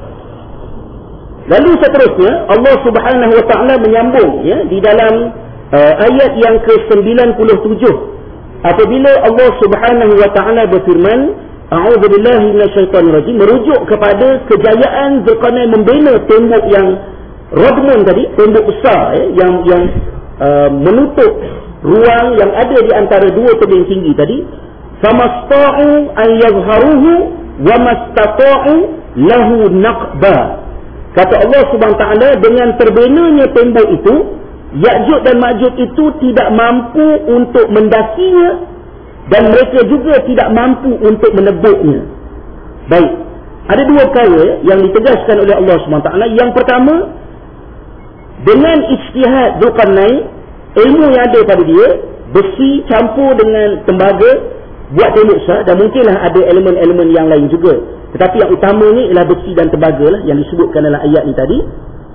A: Lalu seterusnya Allah Subhanahu wa taala menyambung, ya, di dalam uh, ayat yang ke sembilan puluh tujuh, apabila Allah Subhanahu wa taala berfirman, a'udzubillahi minasyaitonirrajim, merujuk kepada kejayaan Zulkarnain membina tembok yang Radmun tadi, tembok besar, ya, yang yang uh, menutup ruang yang ada di antara dua tebing tinggi tadi. Famasta'u an yazharuhu wa mastata'u lahu naqba. Kata Allah Subhanahu wa taala, dengan terbinanya tembok itu, Ya'juj dan Ma'juj itu tidak mampu untuk mendakinya, dan mereka juga tidak mampu untuk menebuknya. Baik, ada dua perkara yang ditegaskan oleh Allah Subhanahu wa taala. Yang pertama, dengan ijtihad Zulkarnain, ilmu yang ada pada dia, besi campur dengan tembaga buat tembok besar, dan mungkinlah ada elemen-elemen yang lain juga, tetapi yang utamanya ialah besi dan tembaga lah, yang disebutkan dalam ayat ni tadi.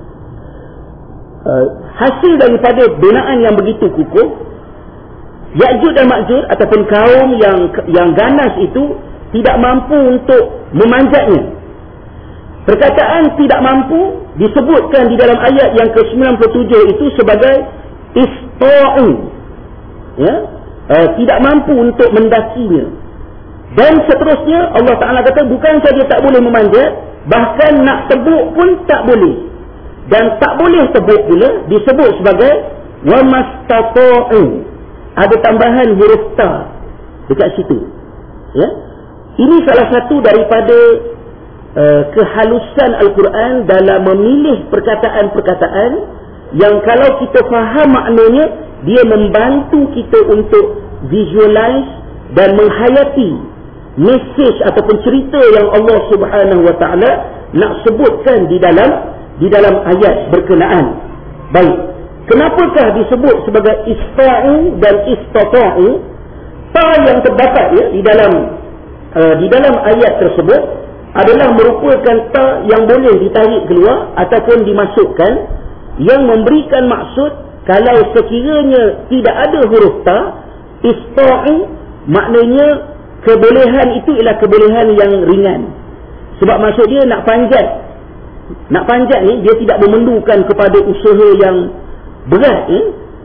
A: Uh, hasil daripada binaan yang begitu kukuh, Ya'juj dan Ma'juj ataupun kaum yang yang ganas itu tidak mampu untuk memanjatnya. Perkataan tidak mampu disebutkan di dalam ayat yang ke sembilan puluh tujuh itu sebagai ista'u, ya, uh, tidak mampu untuk mendakinya. Dan seterusnya Allah Ta'ala kata bukan saja tak boleh memanjat, bahkan nak tebuk pun tak boleh. Dan tak boleh tebuk pula disebut sebagai wa mastata'u. Ada tambahan huruf ta dekat situ. Ya, ini salah satu daripada uh, kehalusan Al-Quran dalam memilih perkataan-perkataan yang kalau kita faham maknanya, dia membantu kita untuk visualize dan menghayati mesej ataupun cerita yang Allah Subhanahu wa taala nak sebutkan di dalam di dalam ayat berkenaan. Baik, kenapakah disebut sebagai ista'u dan istata'u? Ta yang terdapat, ya, di dalam uh, di dalam ayat tersebut adalah merupakan ta yang boleh ditarik keluar ataupun dimasukkan, yang memberikan maksud kalau sekiranya tidak ada huruf ta, ista'u maknanya kebolehan itu ialah kebolehan yang ringan. Sebab maksud dia nak panjat. Nak panjat ni dia tidak memerlukan kepada usaha yang berat, ya?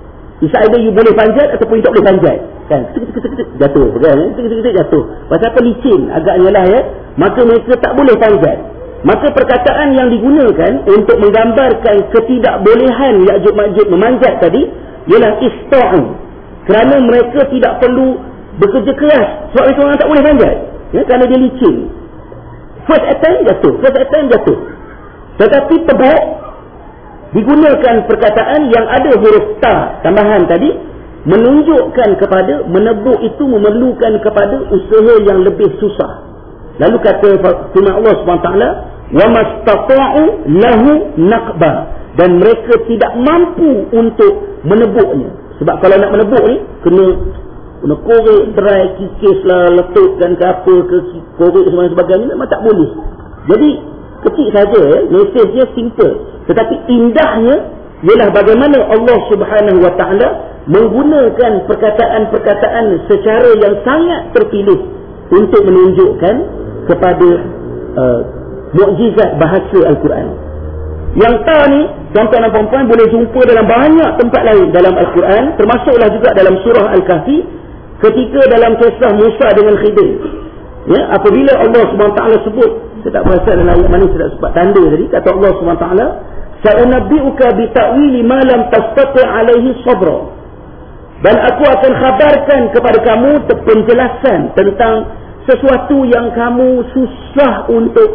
A: Bisa ada you boleh panjat ataupun you tak boleh panjat. Kan? Ketik, ketik, ketik, jatuh. Kan? Ketik, ketik, ketik, jatuh. Pasal apa? Licin agaknya lah ya. Maka mereka tak boleh panjat. Maka perkataan yang digunakan untuk menggambarkan ketidakbolehan Ya'juj Ma'juj memanjat tadi ialah ista'u. Kerana mereka tidak perlu bekerja keras. Sebab mereka orang tak boleh panjat. Ya, kerana dia licin. First attempt jatuh. First attempt jatuh. Tetapi tebak digunakan perkataan yang ada huruf ta tambahan tadi menunjukkan kepada menebuk itu memerlukan kepada usaha yang lebih susah. Lalu kata firman Allah Subhanahu Wa Taala, wa mastata'u lahu naqba, dan mereka tidak mampu untuk menebuknya. Sebab kalau nak menebuk ni kena kena korek, dry, kikis lah, letupkan ke apa ke, korek semua sebagainya, memang tak boleh. Jadi kecil saja ya, mesejnya simple. Tetapi indahnya ialah bagaimana Allah Subhanahu Wa Taala menggunakan perkataan-perkataan secara yang sangat terpilih untuk menunjukkan kepada uh, mukjizat bahasa Al-Quran. Yang ta ni, tuan-tuan dan puan-puan boleh jumpa dalam banyak tempat lain dalam Al-Quran, termasuklah juga dalam surah Al-Kahfi ketika dalam kisah Musa dengan Khidir. Ya, apabila Allah Subhanahu Wa Taala sebut, saya tak perasan dalam ayat mana saya tak sempat tanda tadi, kata Allah Subhanahu Wa Taala, "Sa'unabbi'uka bi ta'wili ma lam tastati' 'alaihi sabra." Dan aku akan khabarkan kepada kamu penjelasan tentang sesuatu yang kamu susah untuk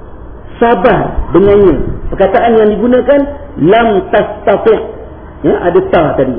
A: sabar dengannya. Perkataan yang digunakan lam tastati', ya, ada ta tadi.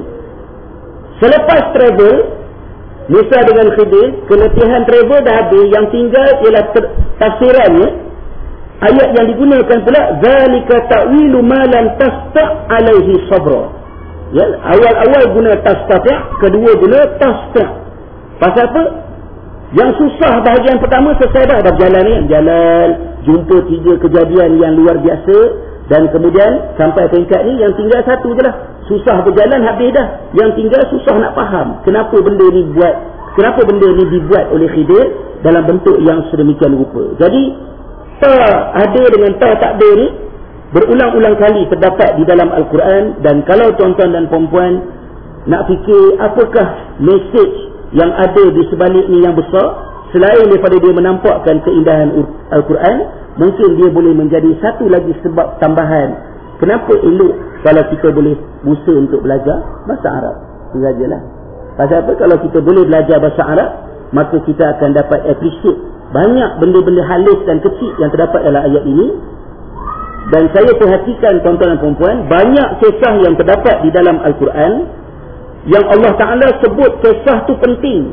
A: Selepas travel Musa dengan Khidir, keletihan travel dah habis, yang tinggal ialah tafsirannya. Ayat yang digunakan pula zalika ta'wilu ma lam tasta' alaihi sabra. Ya, awal-awal guna tastati', kedua guna tasta'. Pasal apa? Yang susah bahagian pertama selesai dah, dah berjalan ni, jalan, jumpa tiga kejadian yang luar biasa, dan kemudian sampai peringkat ni yang tinggal satu je lah. Susah berjalan habis dah. Yang tinggal susah nak faham kenapa benda ni buat, kenapa benda ni dibuat oleh Khidir dalam bentuk yang sedemikian rupa. Jadi ta ada dengan ta tak ada ni berulang-ulang kali terdapat di dalam Al-Quran. Dan kalau tuan-tuan dan puan-puan nak fikir apakah mesej yang ada di sebalik ni yang besar, selain daripada dia menampakkan keindahan Al-Quran, mungkin dia boleh menjadi satu lagi sebab tambahan kenapa elok kalau kita boleh berusaha untuk belajar bahasa Arab. Itu sajalah. Pasal apa? Kalau kita boleh belajar bahasa Arab, maka kita akan dapat appreciate banyak benda-benda halus dan kecil yang terdapat dalam ayat ini. Dan saya perhatikan tuan-tuan dan puan-puan, banyak kisah yang terdapat di dalam Al-Quran yang Allah Ta'ala sebut kisah tu penting,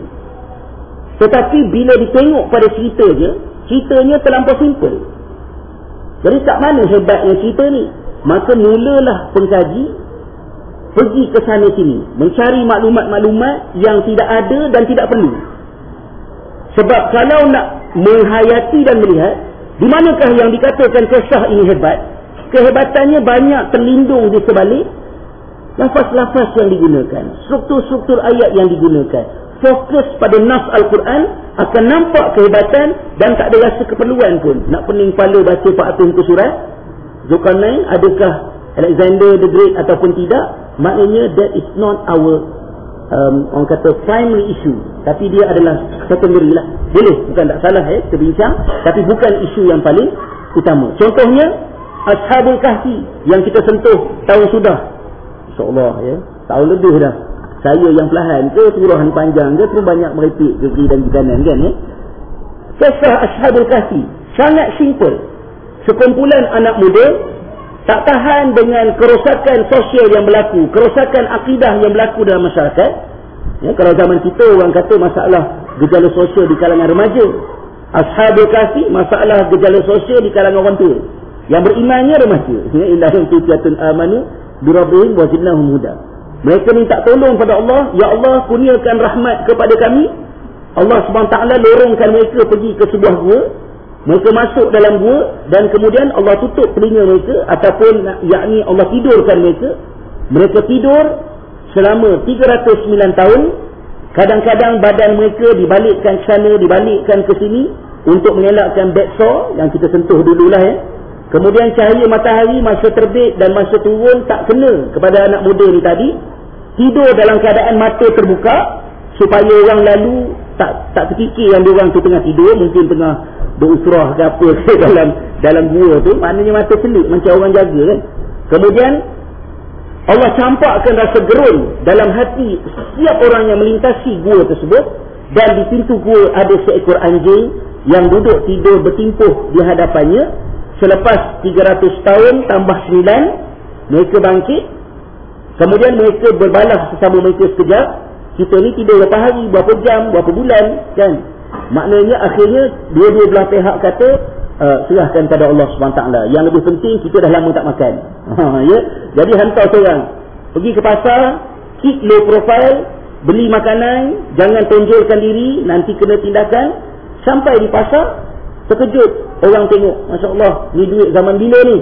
A: tetapi bila ditengok pada cerita je, ceritanya terlampau simple. Jadi kat mana hebatnya cerita ni? Maka mulalah pengkaji pergi ke sana sini, mencari maklumat-maklumat yang tidak ada dan tidak perlu. Sebab kalau nak menghayati dan melihat di manakah yang dikatakan kisah ini hebat, kehebatannya banyak terlindung di sebalik lafaz-lafaz yang digunakan, struktur-struktur ayat yang digunakan. Fokus pada nas Al-Quran, akan nampak kehebatan dan tak ada rasa keperluan pun nak pening kepala baca empat ratus muka surat Zulkarnain, adakah Alexander the Great ataupun tidak. Maknanya that is not our um, orang kata primary issue, tapi dia adalah secondary lah. Boleh, bukan tak salah eh, kita bincang, tapi bukan isu yang paling utama. Contohnya Ashabul Kahfi yang kita sentuh tahun sudah, insyaAllah ya, tahun lebih dah. Saya yang perlahan ke turuhan panjang ke terus banyak merepek ke kiri dan ke kanan kan ya. Kisah Ashabul Kahfi sangat simple. Sekumpulan anak muda tak tahan dengan kerosakan sosial yang berlaku, kerosakan akidah yang berlaku dalam masyarakat. Ya, kalau zaman kita orang kata masalah gejala sosial di kalangan remaja, Ashabul Kahfi masalah gejala sosial di kalangan orang tua. Yang berimannya remaja. Ya, illahum fitiyatun amanu bi rabbihim wa zidnahum huda. Mereka minta tolong pada Allah, ya Allah kurniakan rahmat kepada kami. Allah Subhanahu Wa Taala lorongkan mereka pergi ke sebuah gua. Mereka masuk dalam gua dan kemudian Allah tutup telinga mereka, ataupun yakni Allah tidurkan mereka. Mereka tidur selama tiga ratus sembilan tahun. Kadang-kadang badan mereka dibalikkan ke sana, dibalikkan ke sini untuk mengelakkan bad sore yang kita sentuh dululah ya. Kemudian cahaya matahari masa terbit dan masa turun tak kena kepada anak muda ni tadi. tidur dalam keadaan mata terbuka, supaya orang lalu tak tak terfikir yang diorang tu tengah tidur, mungkin tengah berusrah ke apa ke dalam dalam gua tu, maknanya mata selit macam orang jaga kan. Kemudian Allah campakkan rasa gerun dalam hati setiap orang yang melintasi gua tersebut, dan di pintu gua ada seekor anjing yang duduk tidur bertimpuh di hadapannya. Selepas tiga ratus tahun tambah sembilan, mereka bangkit. Kemudian mereka berbalas sesama mereka sekejap. Kita ni tidur berapa hari, berapa jam, berapa bulan kan. Maknanya akhirnya dua-dua belah pihak kata, uh, serahkan pada Allah subhanahu wa taala. Yang lebih penting, kita dah lama tak makan. Ya? Jadi hantar seorang pergi ke pasar, keep low profile, beli makanan, jangan tonjolkan diri, nanti kena tindakan. Sampai di pasar, terkejut orang tengok, Masya Allah, ni duit zaman bila ni.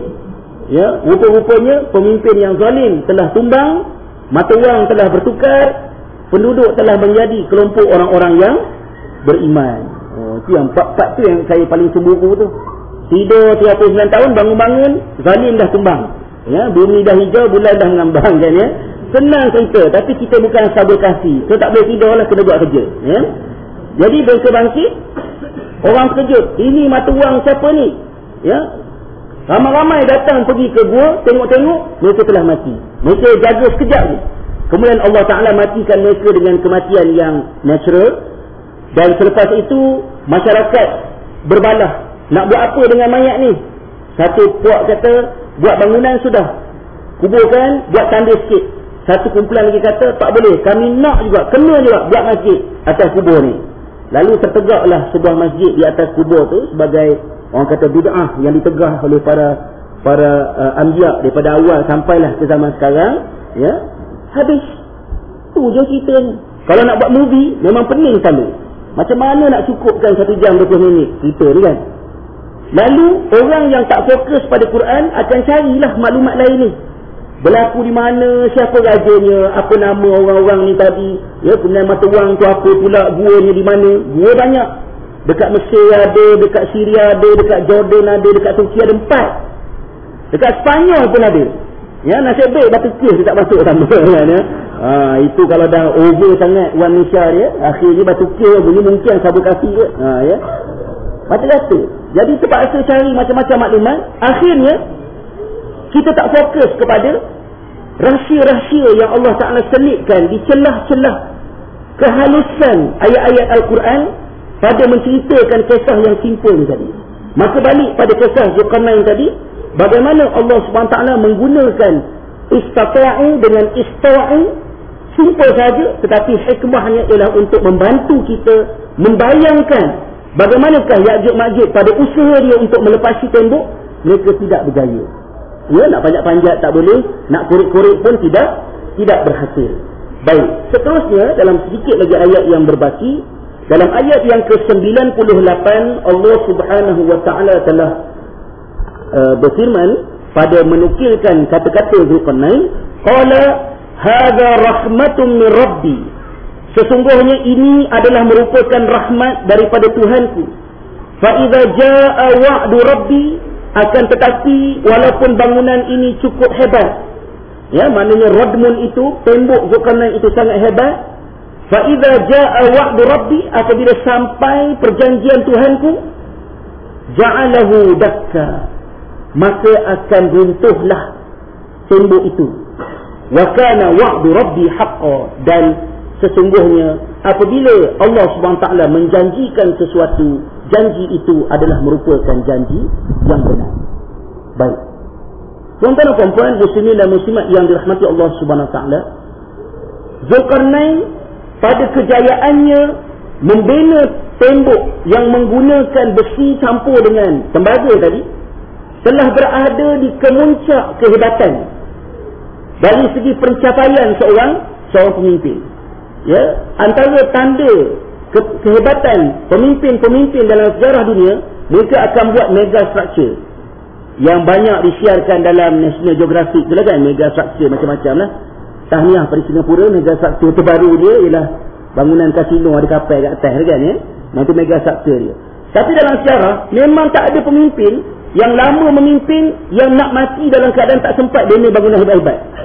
A: Ya, rupa-rupanya pemimpin yang zalim telah tumbang, mata wang telah bertukar, penduduk telah menjadi kelompok orang-orang yang beriman. Oh, itu yang part-part tu yang saya paling cemburu tu. Tidur tiga puluh sembilan tahun, bangun-bangun, zalim dah tumbang. Ya, bumi dah hijau, bulan dah mengambang kan ya. Senang cerita, tapi kita bukan sabar kasih. So tak boleh tidur lah, kena buat kerja. Ya. Jadi mereka bangkit, orang terkejut, ini mata wang siapa ni? Ya. Ramai-ramai datang pergi ke gua, tengok-tengok, mereka telah mati. Mereka jaga sekejap ni. Kemudian Allah Ta'ala matikan mereka dengan kematian yang natural. Dan selepas itu masyarakat berbalah, nak buat apa dengan mayat ni? Satu puak kata, buat bangunan sudah, kuburkan, buat tanda sikit. Satu kumpulan lagi kata, tak boleh, kami nak juga, kena juga buat masjid atas kubur ni. Lalu tertegaklah sebuah masjid di atas kubur tu sebagai, orang kata, bid'ah yang ditegah oleh para para uh, anbiya daripada awal sampailah ke zaman sekarang. Ya, habis tu je cerita ni. Kalau nak buat movie memang pening selalu. Macam mana nak cukupkan satu jam dua puluh minit cerita ni kan. Lalu orang yang tak fokus pada Quran akan carilah maklumat lain ni. Berlaku di mana, siapa rajanya, apa nama orang-orang ni tadi, ya, kemudian mata wang tu apa pula, gua ni di mana. Gua banyak. Dekat Mesir ada, dekat Syria ada, dekat Jordan ada, dekat Turki ada empat. Dekat Sepanyol pun ada. Ya, nasib baik batu kes dia tak masuk sama kan ya. Ha, itu kalau dah over sangat Wan Malaysia dia, akhirnya batu kes bunyi mungkin sabar kasih ke. Ha ya. Macam-macam. Jadi terpaksa cari macam-macam maklumat, akhirnya kita tak fokus kepada rahsia-rahsia yang Allah Ta'ala selitkan di celah-celah kehalusan ayat-ayat Al-Quran pada menceritakan kisah yang simple ni tadi. Maka balik pada kisah Zulkarnain tadi, bagaimana Allah Subhanahu Wa Ta'ala menggunakan istata'u dengan istawa'u, simple saja, tetapi hikmahnya ialah untuk membantu kita membayangkan bagaimanakah Ya'juj Ma'juj pada usaha dia untuk melepasi tembok, mereka tidak berjaya. Ya, nak panjat-panjat tak boleh, nak korek-korek pun tidak tidak berhasil. Baik, seterusnya dalam sedikit lagi ayat yang berbaki, dalam ayat yang ke sembilan puluh lapan, Allah Subhanahu Wa Ta'ala telah uh, berfirman pada menukilkan kata-kata Zulkarnain, qala hadza rahmatun min rabbi, sesungguhnya ini adalah merupakan rahmat daripada Tuhanku. Fa idza jaa wa'du rabbi, akan tetapi walaupun bangunan ini cukup hebat, ya, maknanya radmun itu, tembok Zulkarnain itu sangat hebat. Fa idza jaa wa'du rabbi, apabila sampai perjanjian Tuhanku, ja'alahu dakka, maka akan runtuhlah tembok itu. Wa kana wa'du rabbi haqqan, dan sesungguhnya apabila Allah Subhanahu Wa Taala menjanjikan sesuatu, janji itu adalah merupakan janji yang benar. Baik, tuan-tuan dan puan-puan, muslimin dan muslimat yang dirahmati Allah Subhanahu Wa Taala, Zulkarnain pada kejayaannya membina tembok yang menggunakan besi campur dengan tembaga tadi, telah berada di kemuncak kehebatan dari segi pencapaian seorang seorang pemimpin. Ya, antara tanda ke kehebatan pemimpin-pemimpin dalam sejarah dunia, mereka akan buat mega structure yang banyak disiarkan dalam National Geographic tu lah kan, mega structure macam-macam lah. Tahniah pada Singapura, mega structure terbaru dia ialah bangunan kasino ada kapal kat atas kan ya. Nanti mega structure dia. Tapi dalam sejarah memang tak ada pemimpin yang lama memimpin yang nak mati dalam keadaan tak sempat bina bangunan hebat-hebat.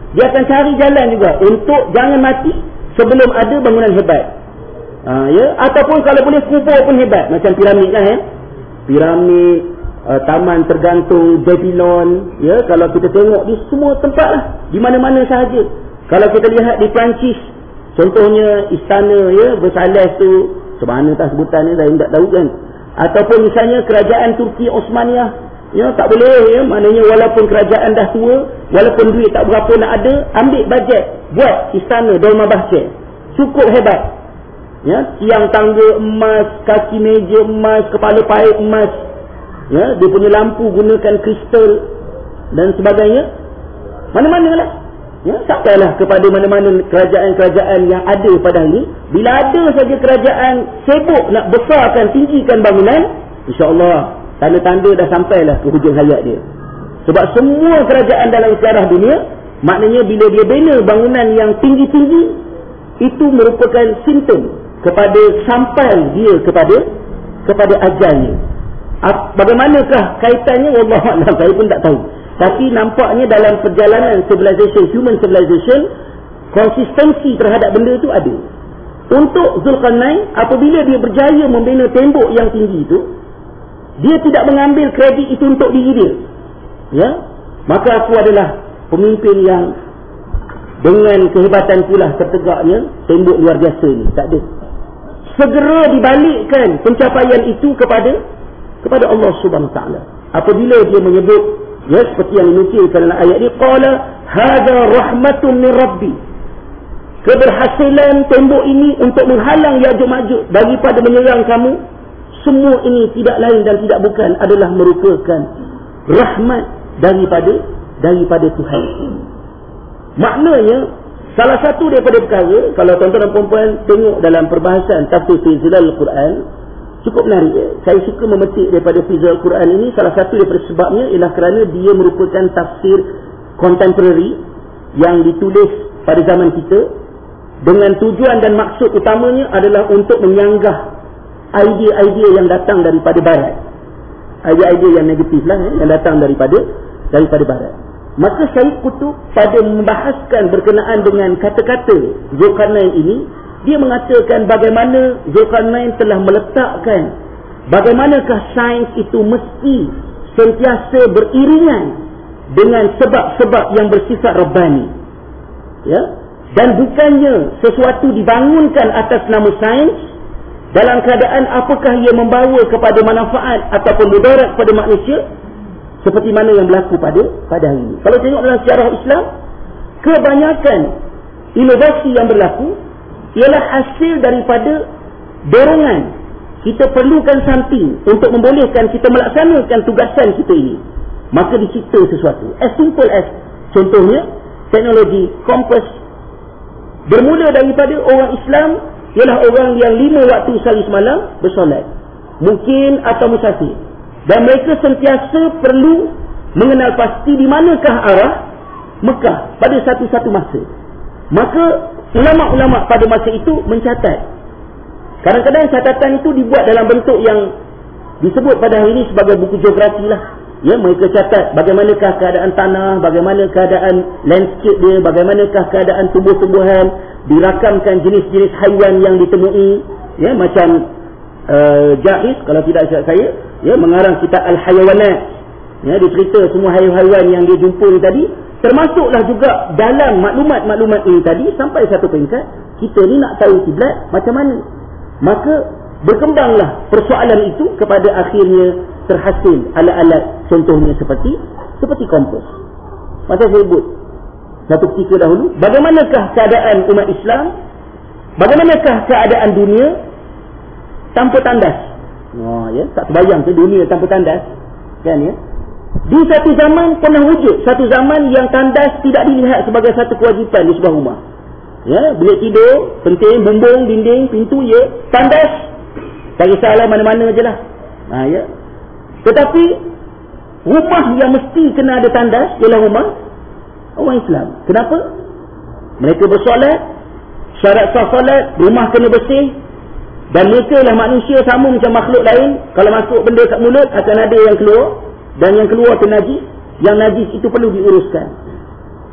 A: dia akan cari jalan juga untuk jangan mati sebelum ada bangunan hebat. Ha, ya, ataupun kalau boleh kubur pun hebat, macam piramid lah ya. Piramid, uh, taman tergantung Babylon, ya, kalau kita tengok di semua tempat lah, di mana-mana sahaja. Kalau kita lihat di Perancis, contohnya istana ya Versailles tu, macam mana tak sebutannya saya tak tahu kan. Ataupun misalnya kerajaan Turki Osmaniyah, ya, tak boleh ya, maknanya walaupun kerajaan dah tua, walaupun duit tak berapa nak ada, ambil bajet buat istana Dolmabahce, cukup hebat ya, tiang tangga emas, kaki meja emas, kepala paip emas ya, dia punya lampu gunakan kristal dan sebagainya, mana-mana lah ya, sampailah kepada mana-mana kerajaan-kerajaan yang ada pada hari ini. Bila ada saja kerajaan sibuk nak besarkan, tinggikan bangunan, insya-Allah tanda-tanda dah sampailah ke hujung hayat dia. Sebab semua kerajaan dalam sejarah dunia, maknanya bila dia bina bangunan yang tinggi-tinggi, itu merupakan simptom kepada sampai dia kepada kepada ajalnya. Bagaimanakah kaitannya, wallahualam, saya pun tak tahu. Tapi nampaknya dalam perjalanan civilization, human civilization, konsistensi terhadap benda itu ada. Untuk Zulkarnain, apabila dia berjaya membina tembok yang tinggi itu, dia tidak mengambil kredit itu untuk diri dia. Ya, maka aku adalah pemimpin yang dengan kehebatan pula tertegaknya tembok luar biasa ni. Tak ada. Segera dibalikkan pencapaian itu kepada kepada Allah Subhanahu Wa Taala. Apabila dia menyebut, ya, seperti yang dinukilkan dalam ayat ini, qala hadza rahmatun min rabbi, keberhasilan tembok ini untuk menghalang Ya'juj Ma'juj daripada menyerang kamu, semua ini tidak lain dan tidak bukan adalah merupakan rahmat daripada daripada Tuhan. Maknanya salah satu daripada perkara, kalau tuan-tuan dan puan-puan tengok dalam perbahasan tafsir fi Zilalul Quran, cukup menarik ya. Saya suka memetik daripada fi Zilalul Quran ini, salah satu daripada sebabnya ialah kerana dia merupakan tafsir contemporary yang ditulis pada zaman kita, dengan tujuan dan maksud utamanya adalah untuk menyanggah idea-idea yang datang daripada barat, idea-idea yang negatif lah ya, yang datang daripada daripada barat. Maka saya kutub pada membahaskan berkenaan dengan kata-kata Zulkarnain ini, dia mengatakan bagaimana Zulkarnain telah meletakkan bagaimanakah sains itu mesti sentiasa beriringan dengan sebab-sebab yang bersifat rabbani, ya, dan bukannya sesuatu dibangunkan atas nama sains dalam keadaan apakah ia membawa kepada manfaat ataupun mudarat kepada manusia, seperti mana yang berlaku pada pada hari ini. Kalau tengok dalam sejarah Islam, kebanyakan inovasi yang berlaku ialah hasil daripada dorongan kita perlukan something untuk membolehkan kita melaksanakan tugasan kita ini, maka dicipta sesuatu. As simple as, contohnya teknologi kompas, bermula daripada orang Islam ialah orang yang lima waktu sehari semalam bersolat, mungkin atau musafir, dan mereka sentiasa perlu mengenal pasti di manakah arah Mekah pada satu-satu masa. Maka ulama-ulama pada masa itu mencatat. Kadang-kadang catatan itu dibuat dalam bentuk yang disebut pada hari ini sebagai buku geografi lah. Ya, mereka catat bagaimanakah keadaan tanah, bagaimana keadaan landscape dia, bagaimanakah keadaan tumbuh-tumbuhan, dirakamkan jenis-jenis haiwan yang ditemui, ya, macam uh, Jahiz kalau tidak silap saya, ya, mengarang kitab Al-Hayawanat, ya, dia cerita semua haiwan-haiwan yang dia jumpa ni tadi, termasuklah juga dalam maklumat-maklumat ini tadi sampai satu peringkat kita ni nak tahu kiblat macam mana. Maka berkembanglah persoalan itu kepada akhirnya terhasil alat-alat, contohnya seperti seperti kompas. Macam saya sebut satu ketika dahulu, bagaimanakah keadaan umat Islam, bagaimanakah keadaan dunia tanpa tandas. Wah, ya, tak terbayang ke dunia tanpa tandas, kan, ya. Di satu zaman pernah wujud satu zaman yang tandas tidak dilihat sebagai satu kewajipan di sebuah rumah. Ya, bilik tidur penting, bumbung, dinding, pintu, ya, tandas tak kisahlah mana-mana je lah. Ha, ya. Tetapi rumah yang mesti kena ada tandas ialah rumah orang Islam. Kenapa? Mereka bersolat, syarat sah solat, rumah kena bersih, dan mereka lah manusia sama macam makhluk lain. Kalau masuk benda kat mulut akan ada yang keluar, dan yang keluar tu najis. Yang najis itu perlu diuruskan.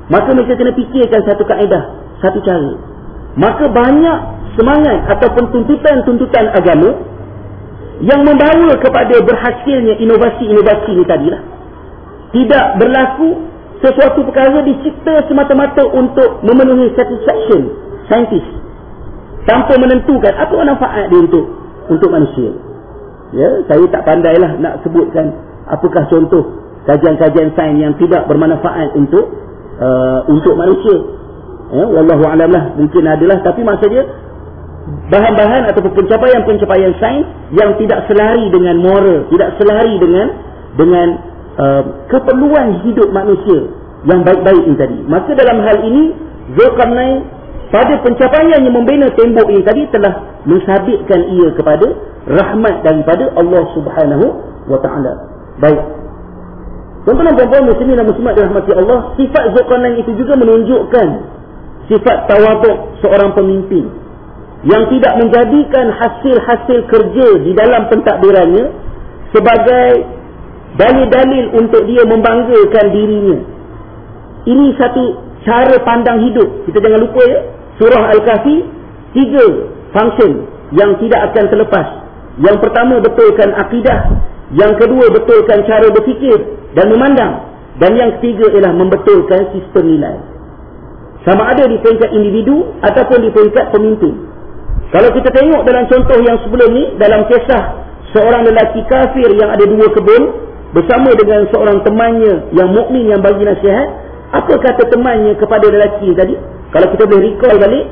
A: Maka mereka kena fikirkan satu kaedah, satu cara. Maka banyak semangat ataupun tuntutan-tuntutan agama yang membawa kepada berhasilnya inovasi-inovasi ini tadilah. Tidak berlaku sesuatu perkara dicipta semata-mata untuk memenuhi satisfaction saintis, tanpa menentukan apa manfaat dia untuk untuk manusia. Ya, saya tak pandailah nak sebutkan apakah contoh kajian-kajian sains yang tidak bermanfaat untuk uh, untuk manusia. Ya, wallahu a'lam lah, mungkin adalah, tapi maksudnya bahan-bahan ataupun pencapaian-pencapaian sains yang tidak selari dengan moral, tidak selari dengan dengan uh, keperluan hidup manusia yang baik-baik ini tadi. Maka dalam hal ini Zulkarnain pada pencapaian yang membina tembok ini tadi telah mensabitkan ia kepada rahmat daripada Allah Subhanahu wa taala. Baik. Tuan-tuan dan puan-puan muslimin dan muslimat dirahmati Allah, sifat Zulkarnain itu juga menunjukkan sifat tawaduk seorang pemimpin yang tidak menjadikan hasil-hasil kerja di dalam pentadbirannya sebagai dalil-dalil untuk dia membanggakan dirinya. Ini satu cara pandang hidup. Kita jangan lupa ya, surah Al-Kahfi tiga function yang tidak akan terlepas. Yang pertama, betulkan akidah. Yang kedua, betulkan cara berfikir dan memandang. Dan yang ketiga ialah membetulkan sistem nilai. Sama ada di peringkat individu ataupun di peringkat pemimpin. Kalau kita tengok dalam contoh yang sebelum ni, dalam kisah seorang lelaki kafir yang ada dua kebun bersama dengan seorang temannya yang mukmin yang bagi nasihat, apa kata temannya kepada lelaki tadi? Kalau kita boleh recall balik,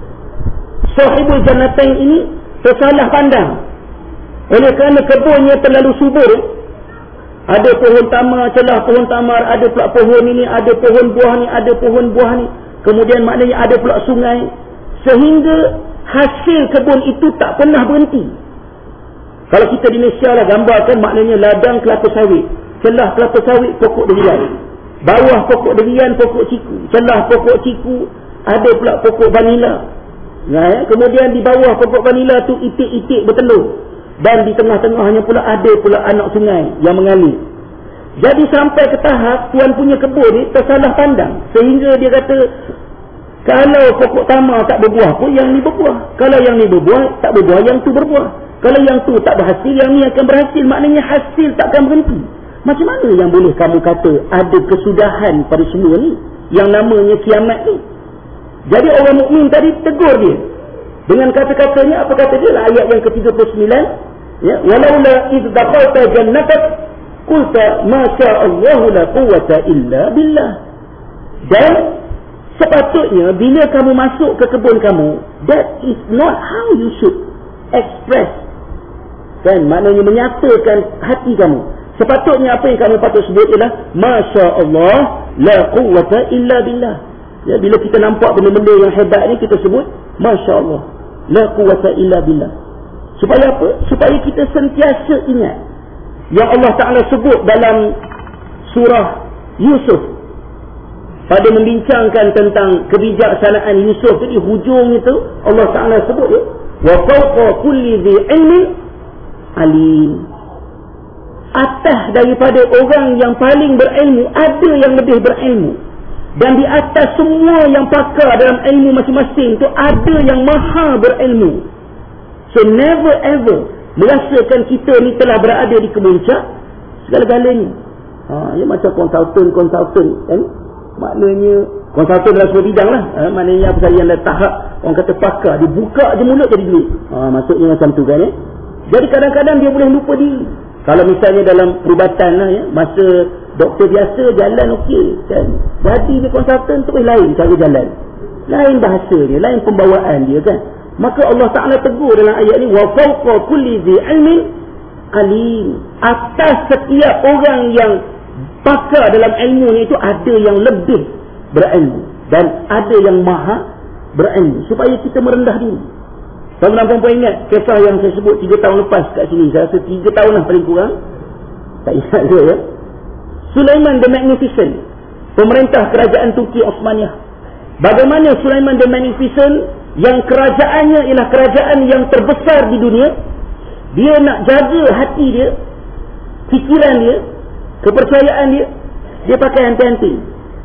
A: sahibul jannatain ini tersalah pandang oleh kerana kebunnya terlalu subur. Ada pohon tamar, celah pohon tamar, ada pula pohon ini, ada pohon buah ni, ada pohon buah ni. Kemudian maknanya ada pula sungai, sehingga hasil kebun itu tak pernah berhenti. Kalau kita di Malaysia lah gambarkan, maknanya ladang kelapa sawit, celah kelapa sawit pokok durian, bawah pokok durian pokok ciku, celah pokok ciku ada pula pokok vanila. Nah, ya? Kemudian di bawah pokok vanila tu itik-itik bertelur, dan di tengah-tengahnya pula ada pula anak sungai yang mengalir. Jadi sampai ke tahap tuan punya kebun ni tersalah pandang, sehingga dia kata kalau pokok tamar tak berbuah pun yang ni berbuah, kalau yang ni berbuah tak berbuah yang tu berbuah, kalau yang tu tak berhasil yang ni akan berhasil. Maknanya hasil tak akan berhenti. Macam mana yang boleh kamu kata ada kesudahan pada semua ni yang namanya kiamat ni? Jadi orang mukmin tadi tegur dia dengan kata-katanya. Apa kata dia? Ayat yang ke tiga puluh sembilan, ya, walaula id dakhalta jannatak qulta ma syaa Allah la quwwata illa billah. Dan sepatutnya bila kamu masuk ke kebun kamu, that is not how you should express, kan, maknanya menyatakan hati kamu. Sepatutnya apa yang kamu patut sebut ialah masya Allah la quwwata illa billah. Ya, bila kita nampak benda-benda yang hebat ni, kita sebut masya Allah la quwwata illa billah. Supaya apa? Supaya kita sentiasa ingat yang Allah Ta'ala sebut dalam surah Yusuf pada membincangkan tentang kebijaksanaan Yusuf. Jadi hujung itu Allah Ta'ala sebut ya, wa fawqa kulli dhi ilmin alim. Atas daripada orang yang paling berilmu ada yang lebih berilmu, dan di atas semua yang pakar dalam ilmu masing-masing tu ada yang maha berilmu. So never ever merasakan kita ni telah berada di kemuncak segala-galanya. Ha, ya, macam konsultan-konsultan kan, maknanya konsultan dalam sebuah bidang lah, ha, maknanya apa saja yang dah tahap orang kata pakar, dia buka je mulut jadi duit. Ha, maksudnya macam tu kan ya. Jadi kadang-kadang dia boleh lupa diri. Kalau misalnya dalam perubatan lah ya, masa doktor biasa jalan okey kan, jadi dia konsultan terus lain cara jalan, lain bahasa dia, lain pembawaan dia kan. Maka Allah Ta'ala tegur dalam ayat ni, wa fawqa kulli dhi ilmin alim. Atas setiap orang yang pakar dalam ilmu ni itu ada yang lebih berilmu dan ada yang maha berilmu, supaya kita merendah diri. Tuan-tuan dan puan ingat kisah yang saya sebut tiga tahun lepas kat sini, saya rasa tiga tahun lah paling kurang, tak ingat ke ya, Sulaiman the Magnificent, pemerintah kerajaan Turki Osmaniyah. Bagaimana Sulaiman the Magnificent yang kerajaannya ialah kerajaan yang terbesar di dunia, dia nak jaga hati dia, fikiran dia, kepercayaan dia, dia pakai hanti-hanti.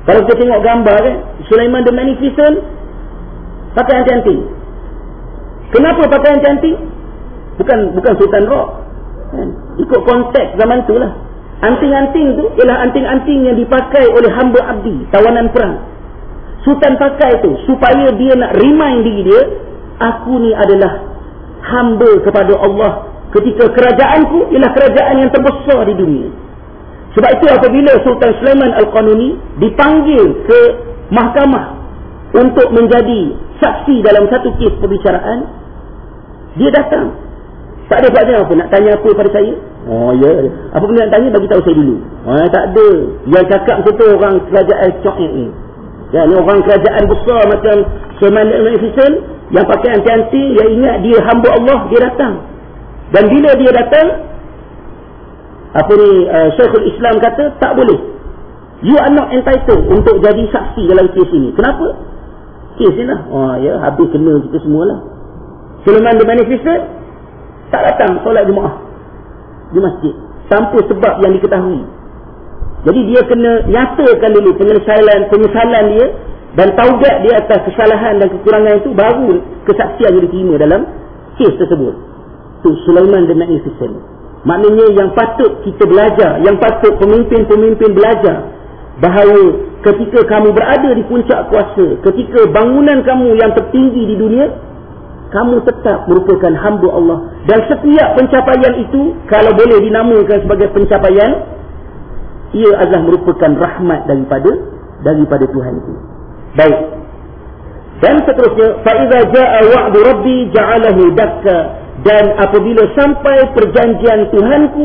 A: Kalau kita tengok gambar kan, Sulaiman the Magnificent pakai anting-anting. Kenapa pakai anting-anting? Bukan bukan Sultan Rock kan? Ikut konteks zaman tu lah. Anting-anting tu ialah anting-anting yang dipakai oleh hamba abdi, tawanan perang. Sultan pakai tu supaya dia nak remind diri dia, aku ni adalah hamba kepada Allah ketika kerajaanku ialah kerajaan yang terbesar di dunia. Sebab itu apabila Sultan Sulaiman Al-Qanuni dipanggil ke mahkamah untuk menjadi saksi dalam satu kes perbicaraan, dia datang. Tak ada buatnya apa, nak tanya apa pada saya? Oh ya, apa benda nak tanya, bagi tahu saya dulu. Oh, tak ada. Yang cakap betul orang kerajaan cok ni. Ya, ni orang kerajaan besar macam Sulaiman Al-Magnificent yang pakai anting-anting, yang ingat dia hamba Allah, dia datang. Dan bila dia datang, apa ni, uh, Syekhul Islam kata, tak boleh. You are not entitled untuk jadi saksi dalam kes ini. Kenapa? Kes ni lah. Oh ya, habis kena kita semualah. Sulaiman the Magnificent tak datang solat Jumaat di masjid tanpa sebab yang diketahui. Jadi dia kena nyatakan dulu penyesalan penyesalan dia dan taubat dia atas kesalahan dan kekurangan itu, baru kesaksian yang diterima dalam kes tersebut. Tu Sulaiman the Magnificent. Maknanya yang patut kita belajar, yang patut pemimpin-pemimpin belajar, bahawa ketika kamu berada di puncak kuasa, ketika bangunan kamu yang tertinggi di dunia, kamu tetap merupakan hamba Allah. Dan setiap pencapaian itu, kalau boleh dinamakan sebagai pencapaian, ia adalah merupakan rahmat daripada daripada Tuhan itu. Baik. Dan seterusnya, fa iza jaa wa'du rabbi ja'alahu dakka, dan apabila sampai perjanjian Tuhanku,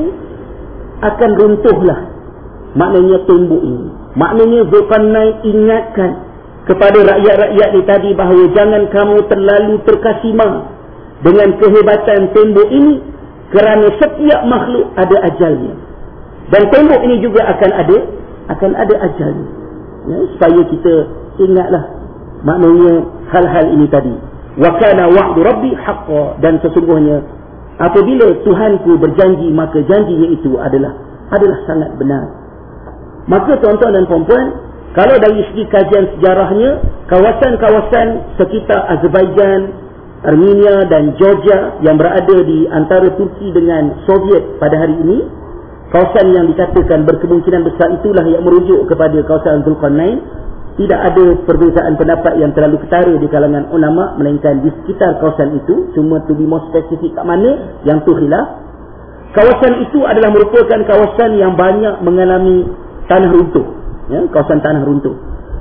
A: akan runtuhlah maknanya tembok ini. Maknanya Zulkarnain ingatkan kepada rakyat-rakyat ni tadi bahawa jangan kamu terlalu terkasima dengan kehebatan tembok ini, kerana setiap makhluk ada ajalnya. Dan tembok ini juga akan ada akan ada ajalnya. Ya, supaya kita ingatlah maknanya hal-hal ini tadi. Wa kana wa'du rabbi haqqan, dan sesungguhnya apabila Tuhanku berjanji, maka janjinya itu adalah adalah sangat benar. Maka tuan-tuan dan puan-puan, kalau dari segi kajian sejarahnya, kawasan-kawasan sekitar Azerbaijan, Armenia dan Georgia yang berada di antara Turki dengan Soviet pada hari ini, kawasan yang dikatakan berkemungkinan besar itulah yang merujuk kepada kawasan Zulkarnain. Tidak ada perbezaan pendapat yang terlalu ketara di kalangan ulama, melainkan di sekitar kawasan itu. Cuma to be more specific kat mana, yang tu khilaf. Kawasan itu adalah merupakan kawasan yang banyak mengalami tanah runtuh, ya, kawasan tanah runtuh.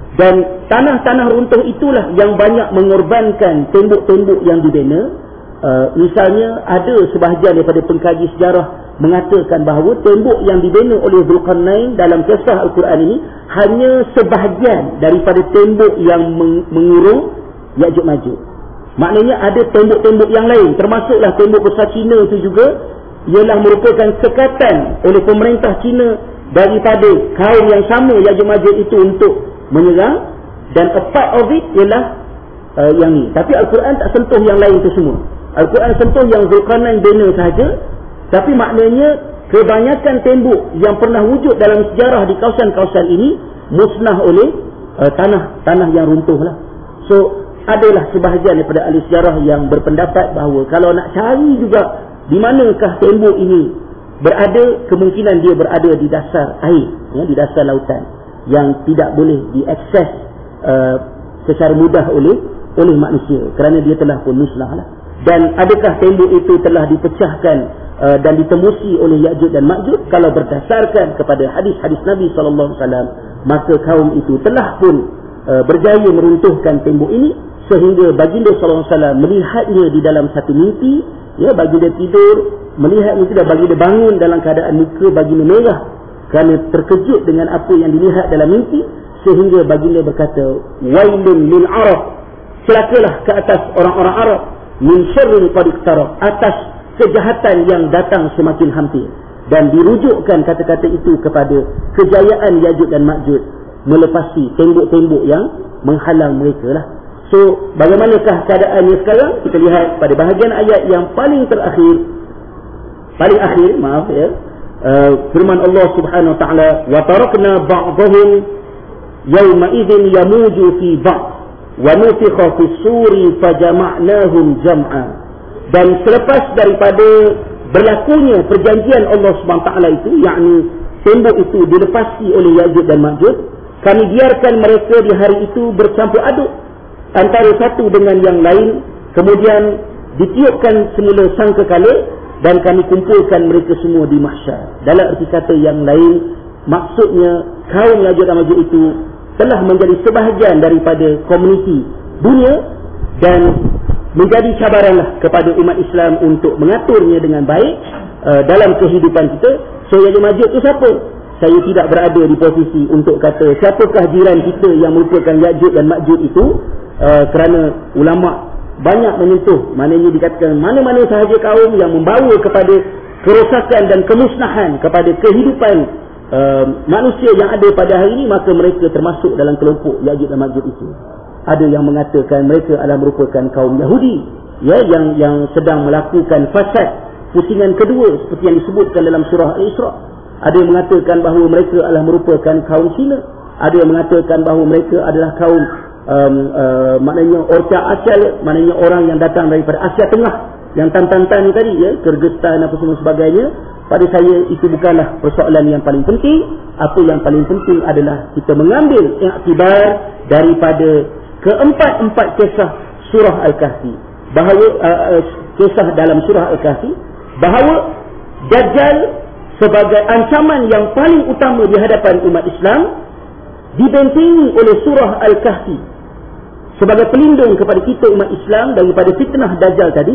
A: Dan tanah-tanah runtuh itulah yang banyak mengorbankan tembok-tembok yang dibina. Uh, misalnya ada sebahagian daripada pengkaji sejarah mengatakan bahawa tembok yang dibina oleh Zulkarnain dalam kisah Al-Quran ini hanya sebahagian daripada tembok yang meng- mengurung Ya'juj Ma'juj. Maknanya ada tembok-tembok yang lain, termasuklah tembok besar Cina itu juga, ialah merupakan sekatan oleh pemerintah Cina daripada kaum yang sama Ya'juj Ma'juj itu untuk menyerang, dan a part of it ialah uh, yang ni. Tapi Al-Quran tak sentuh yang lain itu semua. Al-Quran sentuh yang Zulkarnain bina sahaja. Tapi maknanya kebanyakan tembok yang pernah wujud dalam sejarah di kawasan-kawasan ini musnah oleh uh, tanah-tanah yang runtuh lah. So adalah sebahagian daripada ahli sejarah yang berpendapat bahawa kalau nak cari juga di manakah tembok ini berada, kemungkinan dia berada di dasar air, ya, di dasar lautan, yang tidak boleh diakses uh, secara mudah oleh oleh manusia, kerana dia telah pun musnah lah. Dan adakah tembok itu telah dipecahkan uh, dan ditembusi oleh Ya'juj dan Ma'juj? Kalau berdasarkan kepada hadis-hadis Nabi sallallahu alaihi wasallam, maka kaum itu telah pun uh, berjaya meruntuhkan tembok ini, sehingga baginda sallallahu alaihi wasallam melihatnya di dalam satu mimpi. Ya, baginda tidur melihat itu, dan baginda bangun dalam keadaan muka baginda merah kerana terkejut dengan apa yang dilihat dalam mimpi, sehingga baginda berkata, wailun lil arab, celakalah ke atas orang-orang Arab, min syarrin qad iqtarab, atas kejahatan yang datang semakin hampir. Dan dirujukkan kata-kata itu kepada kejayaan Ya'juj dan Ma'juj melepasi tembok-tembok yang menghalang mereka lah. So bagaimanakah keadaannya sekarang? Kita lihat pada bahagian ayat yang paling terakhir, paling akhir, maaf ya, uh, firman Allah Subhanahu wa taala, wa tarakna ba'dahum yauma idzin yamuju fi ba'd wa nufikha fi suri fajama'nahum jam'a. Dan selepas daripada berlakunya perjanjian Allah Subhanahu taala itu, yakni tembok itu dilepasi oleh Ya'juj dan Ma'juj, kami biarkan mereka di hari itu bercampur aduk antara satu dengan yang lain, kemudian ditiupkan semula sangkakala dan kami kumpulkan mereka semua di mahsyar. Dalam erti kata yang lain, maksudnya kaum Ya'juj dan Ma'juj itu telah menjadi sebahagian daripada komuniti dunia dan menjadi cabaranlah kepada umat Islam untuk mengaturnya dengan baik uh, dalam kehidupan kita. So Ya'juj Ma'juj itu siapa? Saya tidak berada di posisi untuk kata siapakah jiran kita yang merupakan Ya'juj dan Ma'juj itu, uh, kerana ulama' banyak menyentuh, maknanya dikatakan mana-mana sahaja kaum yang membawa kepada kerosakan dan kemusnahan kepada kehidupan uh, manusia yang ada pada hari ini, maka mereka termasuk dalam kelompok Ya'juj dan Ma'juj itu. Ada yang mengatakan mereka adalah merupakan kaum Yahudi, ya, yang yang sedang melakukan fasad pusingan kedua seperti yang disebutkan dalam surah Al-Isra. Ada yang mengatakan bahawa mereka adalah merupakan kaum Cina. Ada yang mengatakan bahawa mereka adalah kaum um, uh, maknanya Orca Asal, maknanya orang yang datang daripada Asia Tengah, yang tan-tan-tan ni tadi, ya, Kyrgyzstan apa semua sebagainya. Pada saya itu bukanlah persoalan yang paling penting. Apa yang paling penting adalah kita mengambil iktibar daripada keempat-empat kisah surah Al-Kahfi, bahawa uh, uh, kisah dalam surah Al-Kahfi, bahawa Dajjal sebagai ancaman yang paling utama di hadapan umat Islam dibentengi oleh surah Al-Kahfi sebagai pelindung kepada kita umat Islam daripada fitnah Dajjal tadi,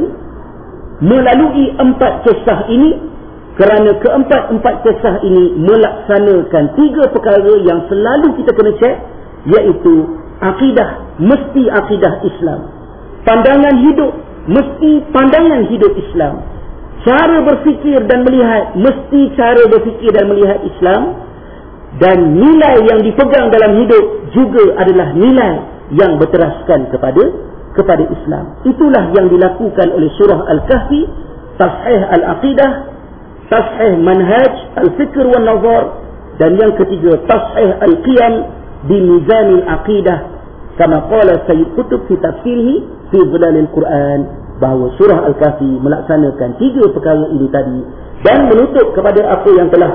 A: melalui empat kisah ini. Kerana keempat-empat kisah ini melaksanakan tiga perkara yang selalu kita kena cek, iaitu akidah, mesti akidah Islam. Pandangan hidup, mesti pandangan hidup Islam. Cara berfikir dan melihat, mesti cara berfikir dan melihat Islam. Dan nilai yang dipegang dalam hidup juga adalah nilai yang berteraskan kepada kepada Islam. Itulah yang dilakukan oleh surah Al-Kahfi, tashih al-aqidah, tashih manhaj al-fikr wal nazar, dan yang ketiga tashih al-qiyam di mizan al-aqidah, kama qala Sayyid Qutb fi tafsirih fi dhilal al-Quran, bahawa surah Al-Kahfi melaksanakan tiga perkara ini tadi. Dan menutup kepada apa yang telah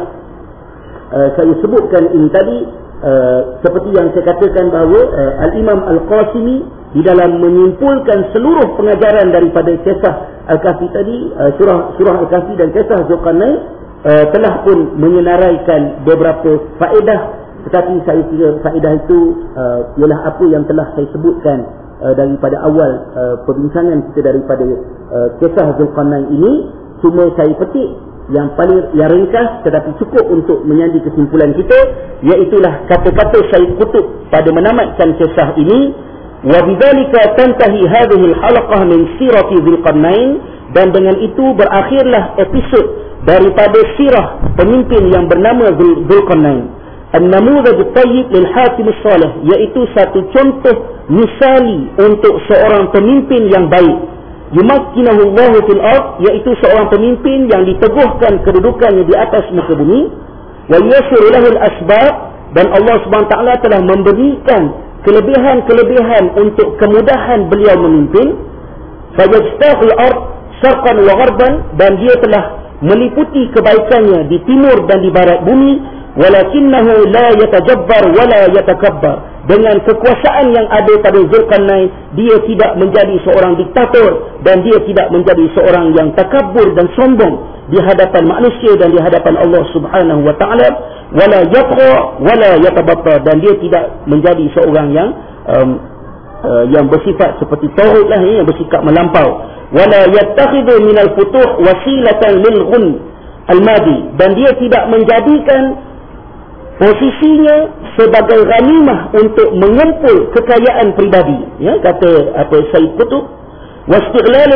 A: uh, saya sebutkan ini tadi, uh, seperti yang saya katakan bahawa uh, Al-Imam Al-Qasimi di dalam menyimpulkan seluruh pengajaran daripada kisah Al-Kahfi tadi, uh, surah surah Al-Kahfi dan kisah Zulqarnain, uh, telah pun menyenaraikan beberapa faedah. Tetapi saya kira faedah itu uh, ialah apa yang telah saya sebutkan uh, daripada awal uh, perbincangan kita daripada uh, kisah Zulqarnain ini. Cuma saya petik yang paling yang ringkas tetapi cukup untuk menyandi kesimpulan kita, iaitulah kata-kata Sayyid Qutb pada menamatkan kisah ini. وَبِذَلِكَ تَنْتَهِي هَذِهِ الْحَلَقَةِ مِنْ سِيرَةِ ذِي الْقَرْنَيْنِ, dan dengan itu berakhirlah episod daripada sirah pemimpin yang bernama Dzulqarnain. An-namudhaj at-tayyib lil hakim as-salih, iaitu satu contoh misali untuk seorang pemimpin yang baik. Yumakkinahu Allah fil ard, iaitu seorang pemimpin yang diteguhkan kedudukannya di atas muka bumi. Wa yassir lahu al-asbab, dan Allah Subhanahu wa taala telah memberikan kelebihan-kelebihan untuk kemudahan beliau memimpin. Fajastaqil ard syarqan wa gharban, dan dia telah meliputi kebaikannya di timur dan di barat bumi. Walakinnahu la yatajabbar wa la yatakabbar, dengan kekuasaan yang ada pada Zulqarnain, dia tidak menjadi seorang diktator dan dia tidak menjadi seorang yang takabur dan sombong di hadapan manusia dan di hadapan Allah Subhanahu wa taala. Wala yatgha wala yatabattar, dan dia tidak menjadi seorang yang um, uh, yang bersifat seperti taghut lah, yang bersikap melampau. Wala yattakhidhu minal futuh wasilatan lil ghun al-madi, dan dia tidak menjadikan posisinya sebagai ghanimah untuk mengumpul kekayaan pribadi, ya, kata apa Sayyid Qutb. Wastighlal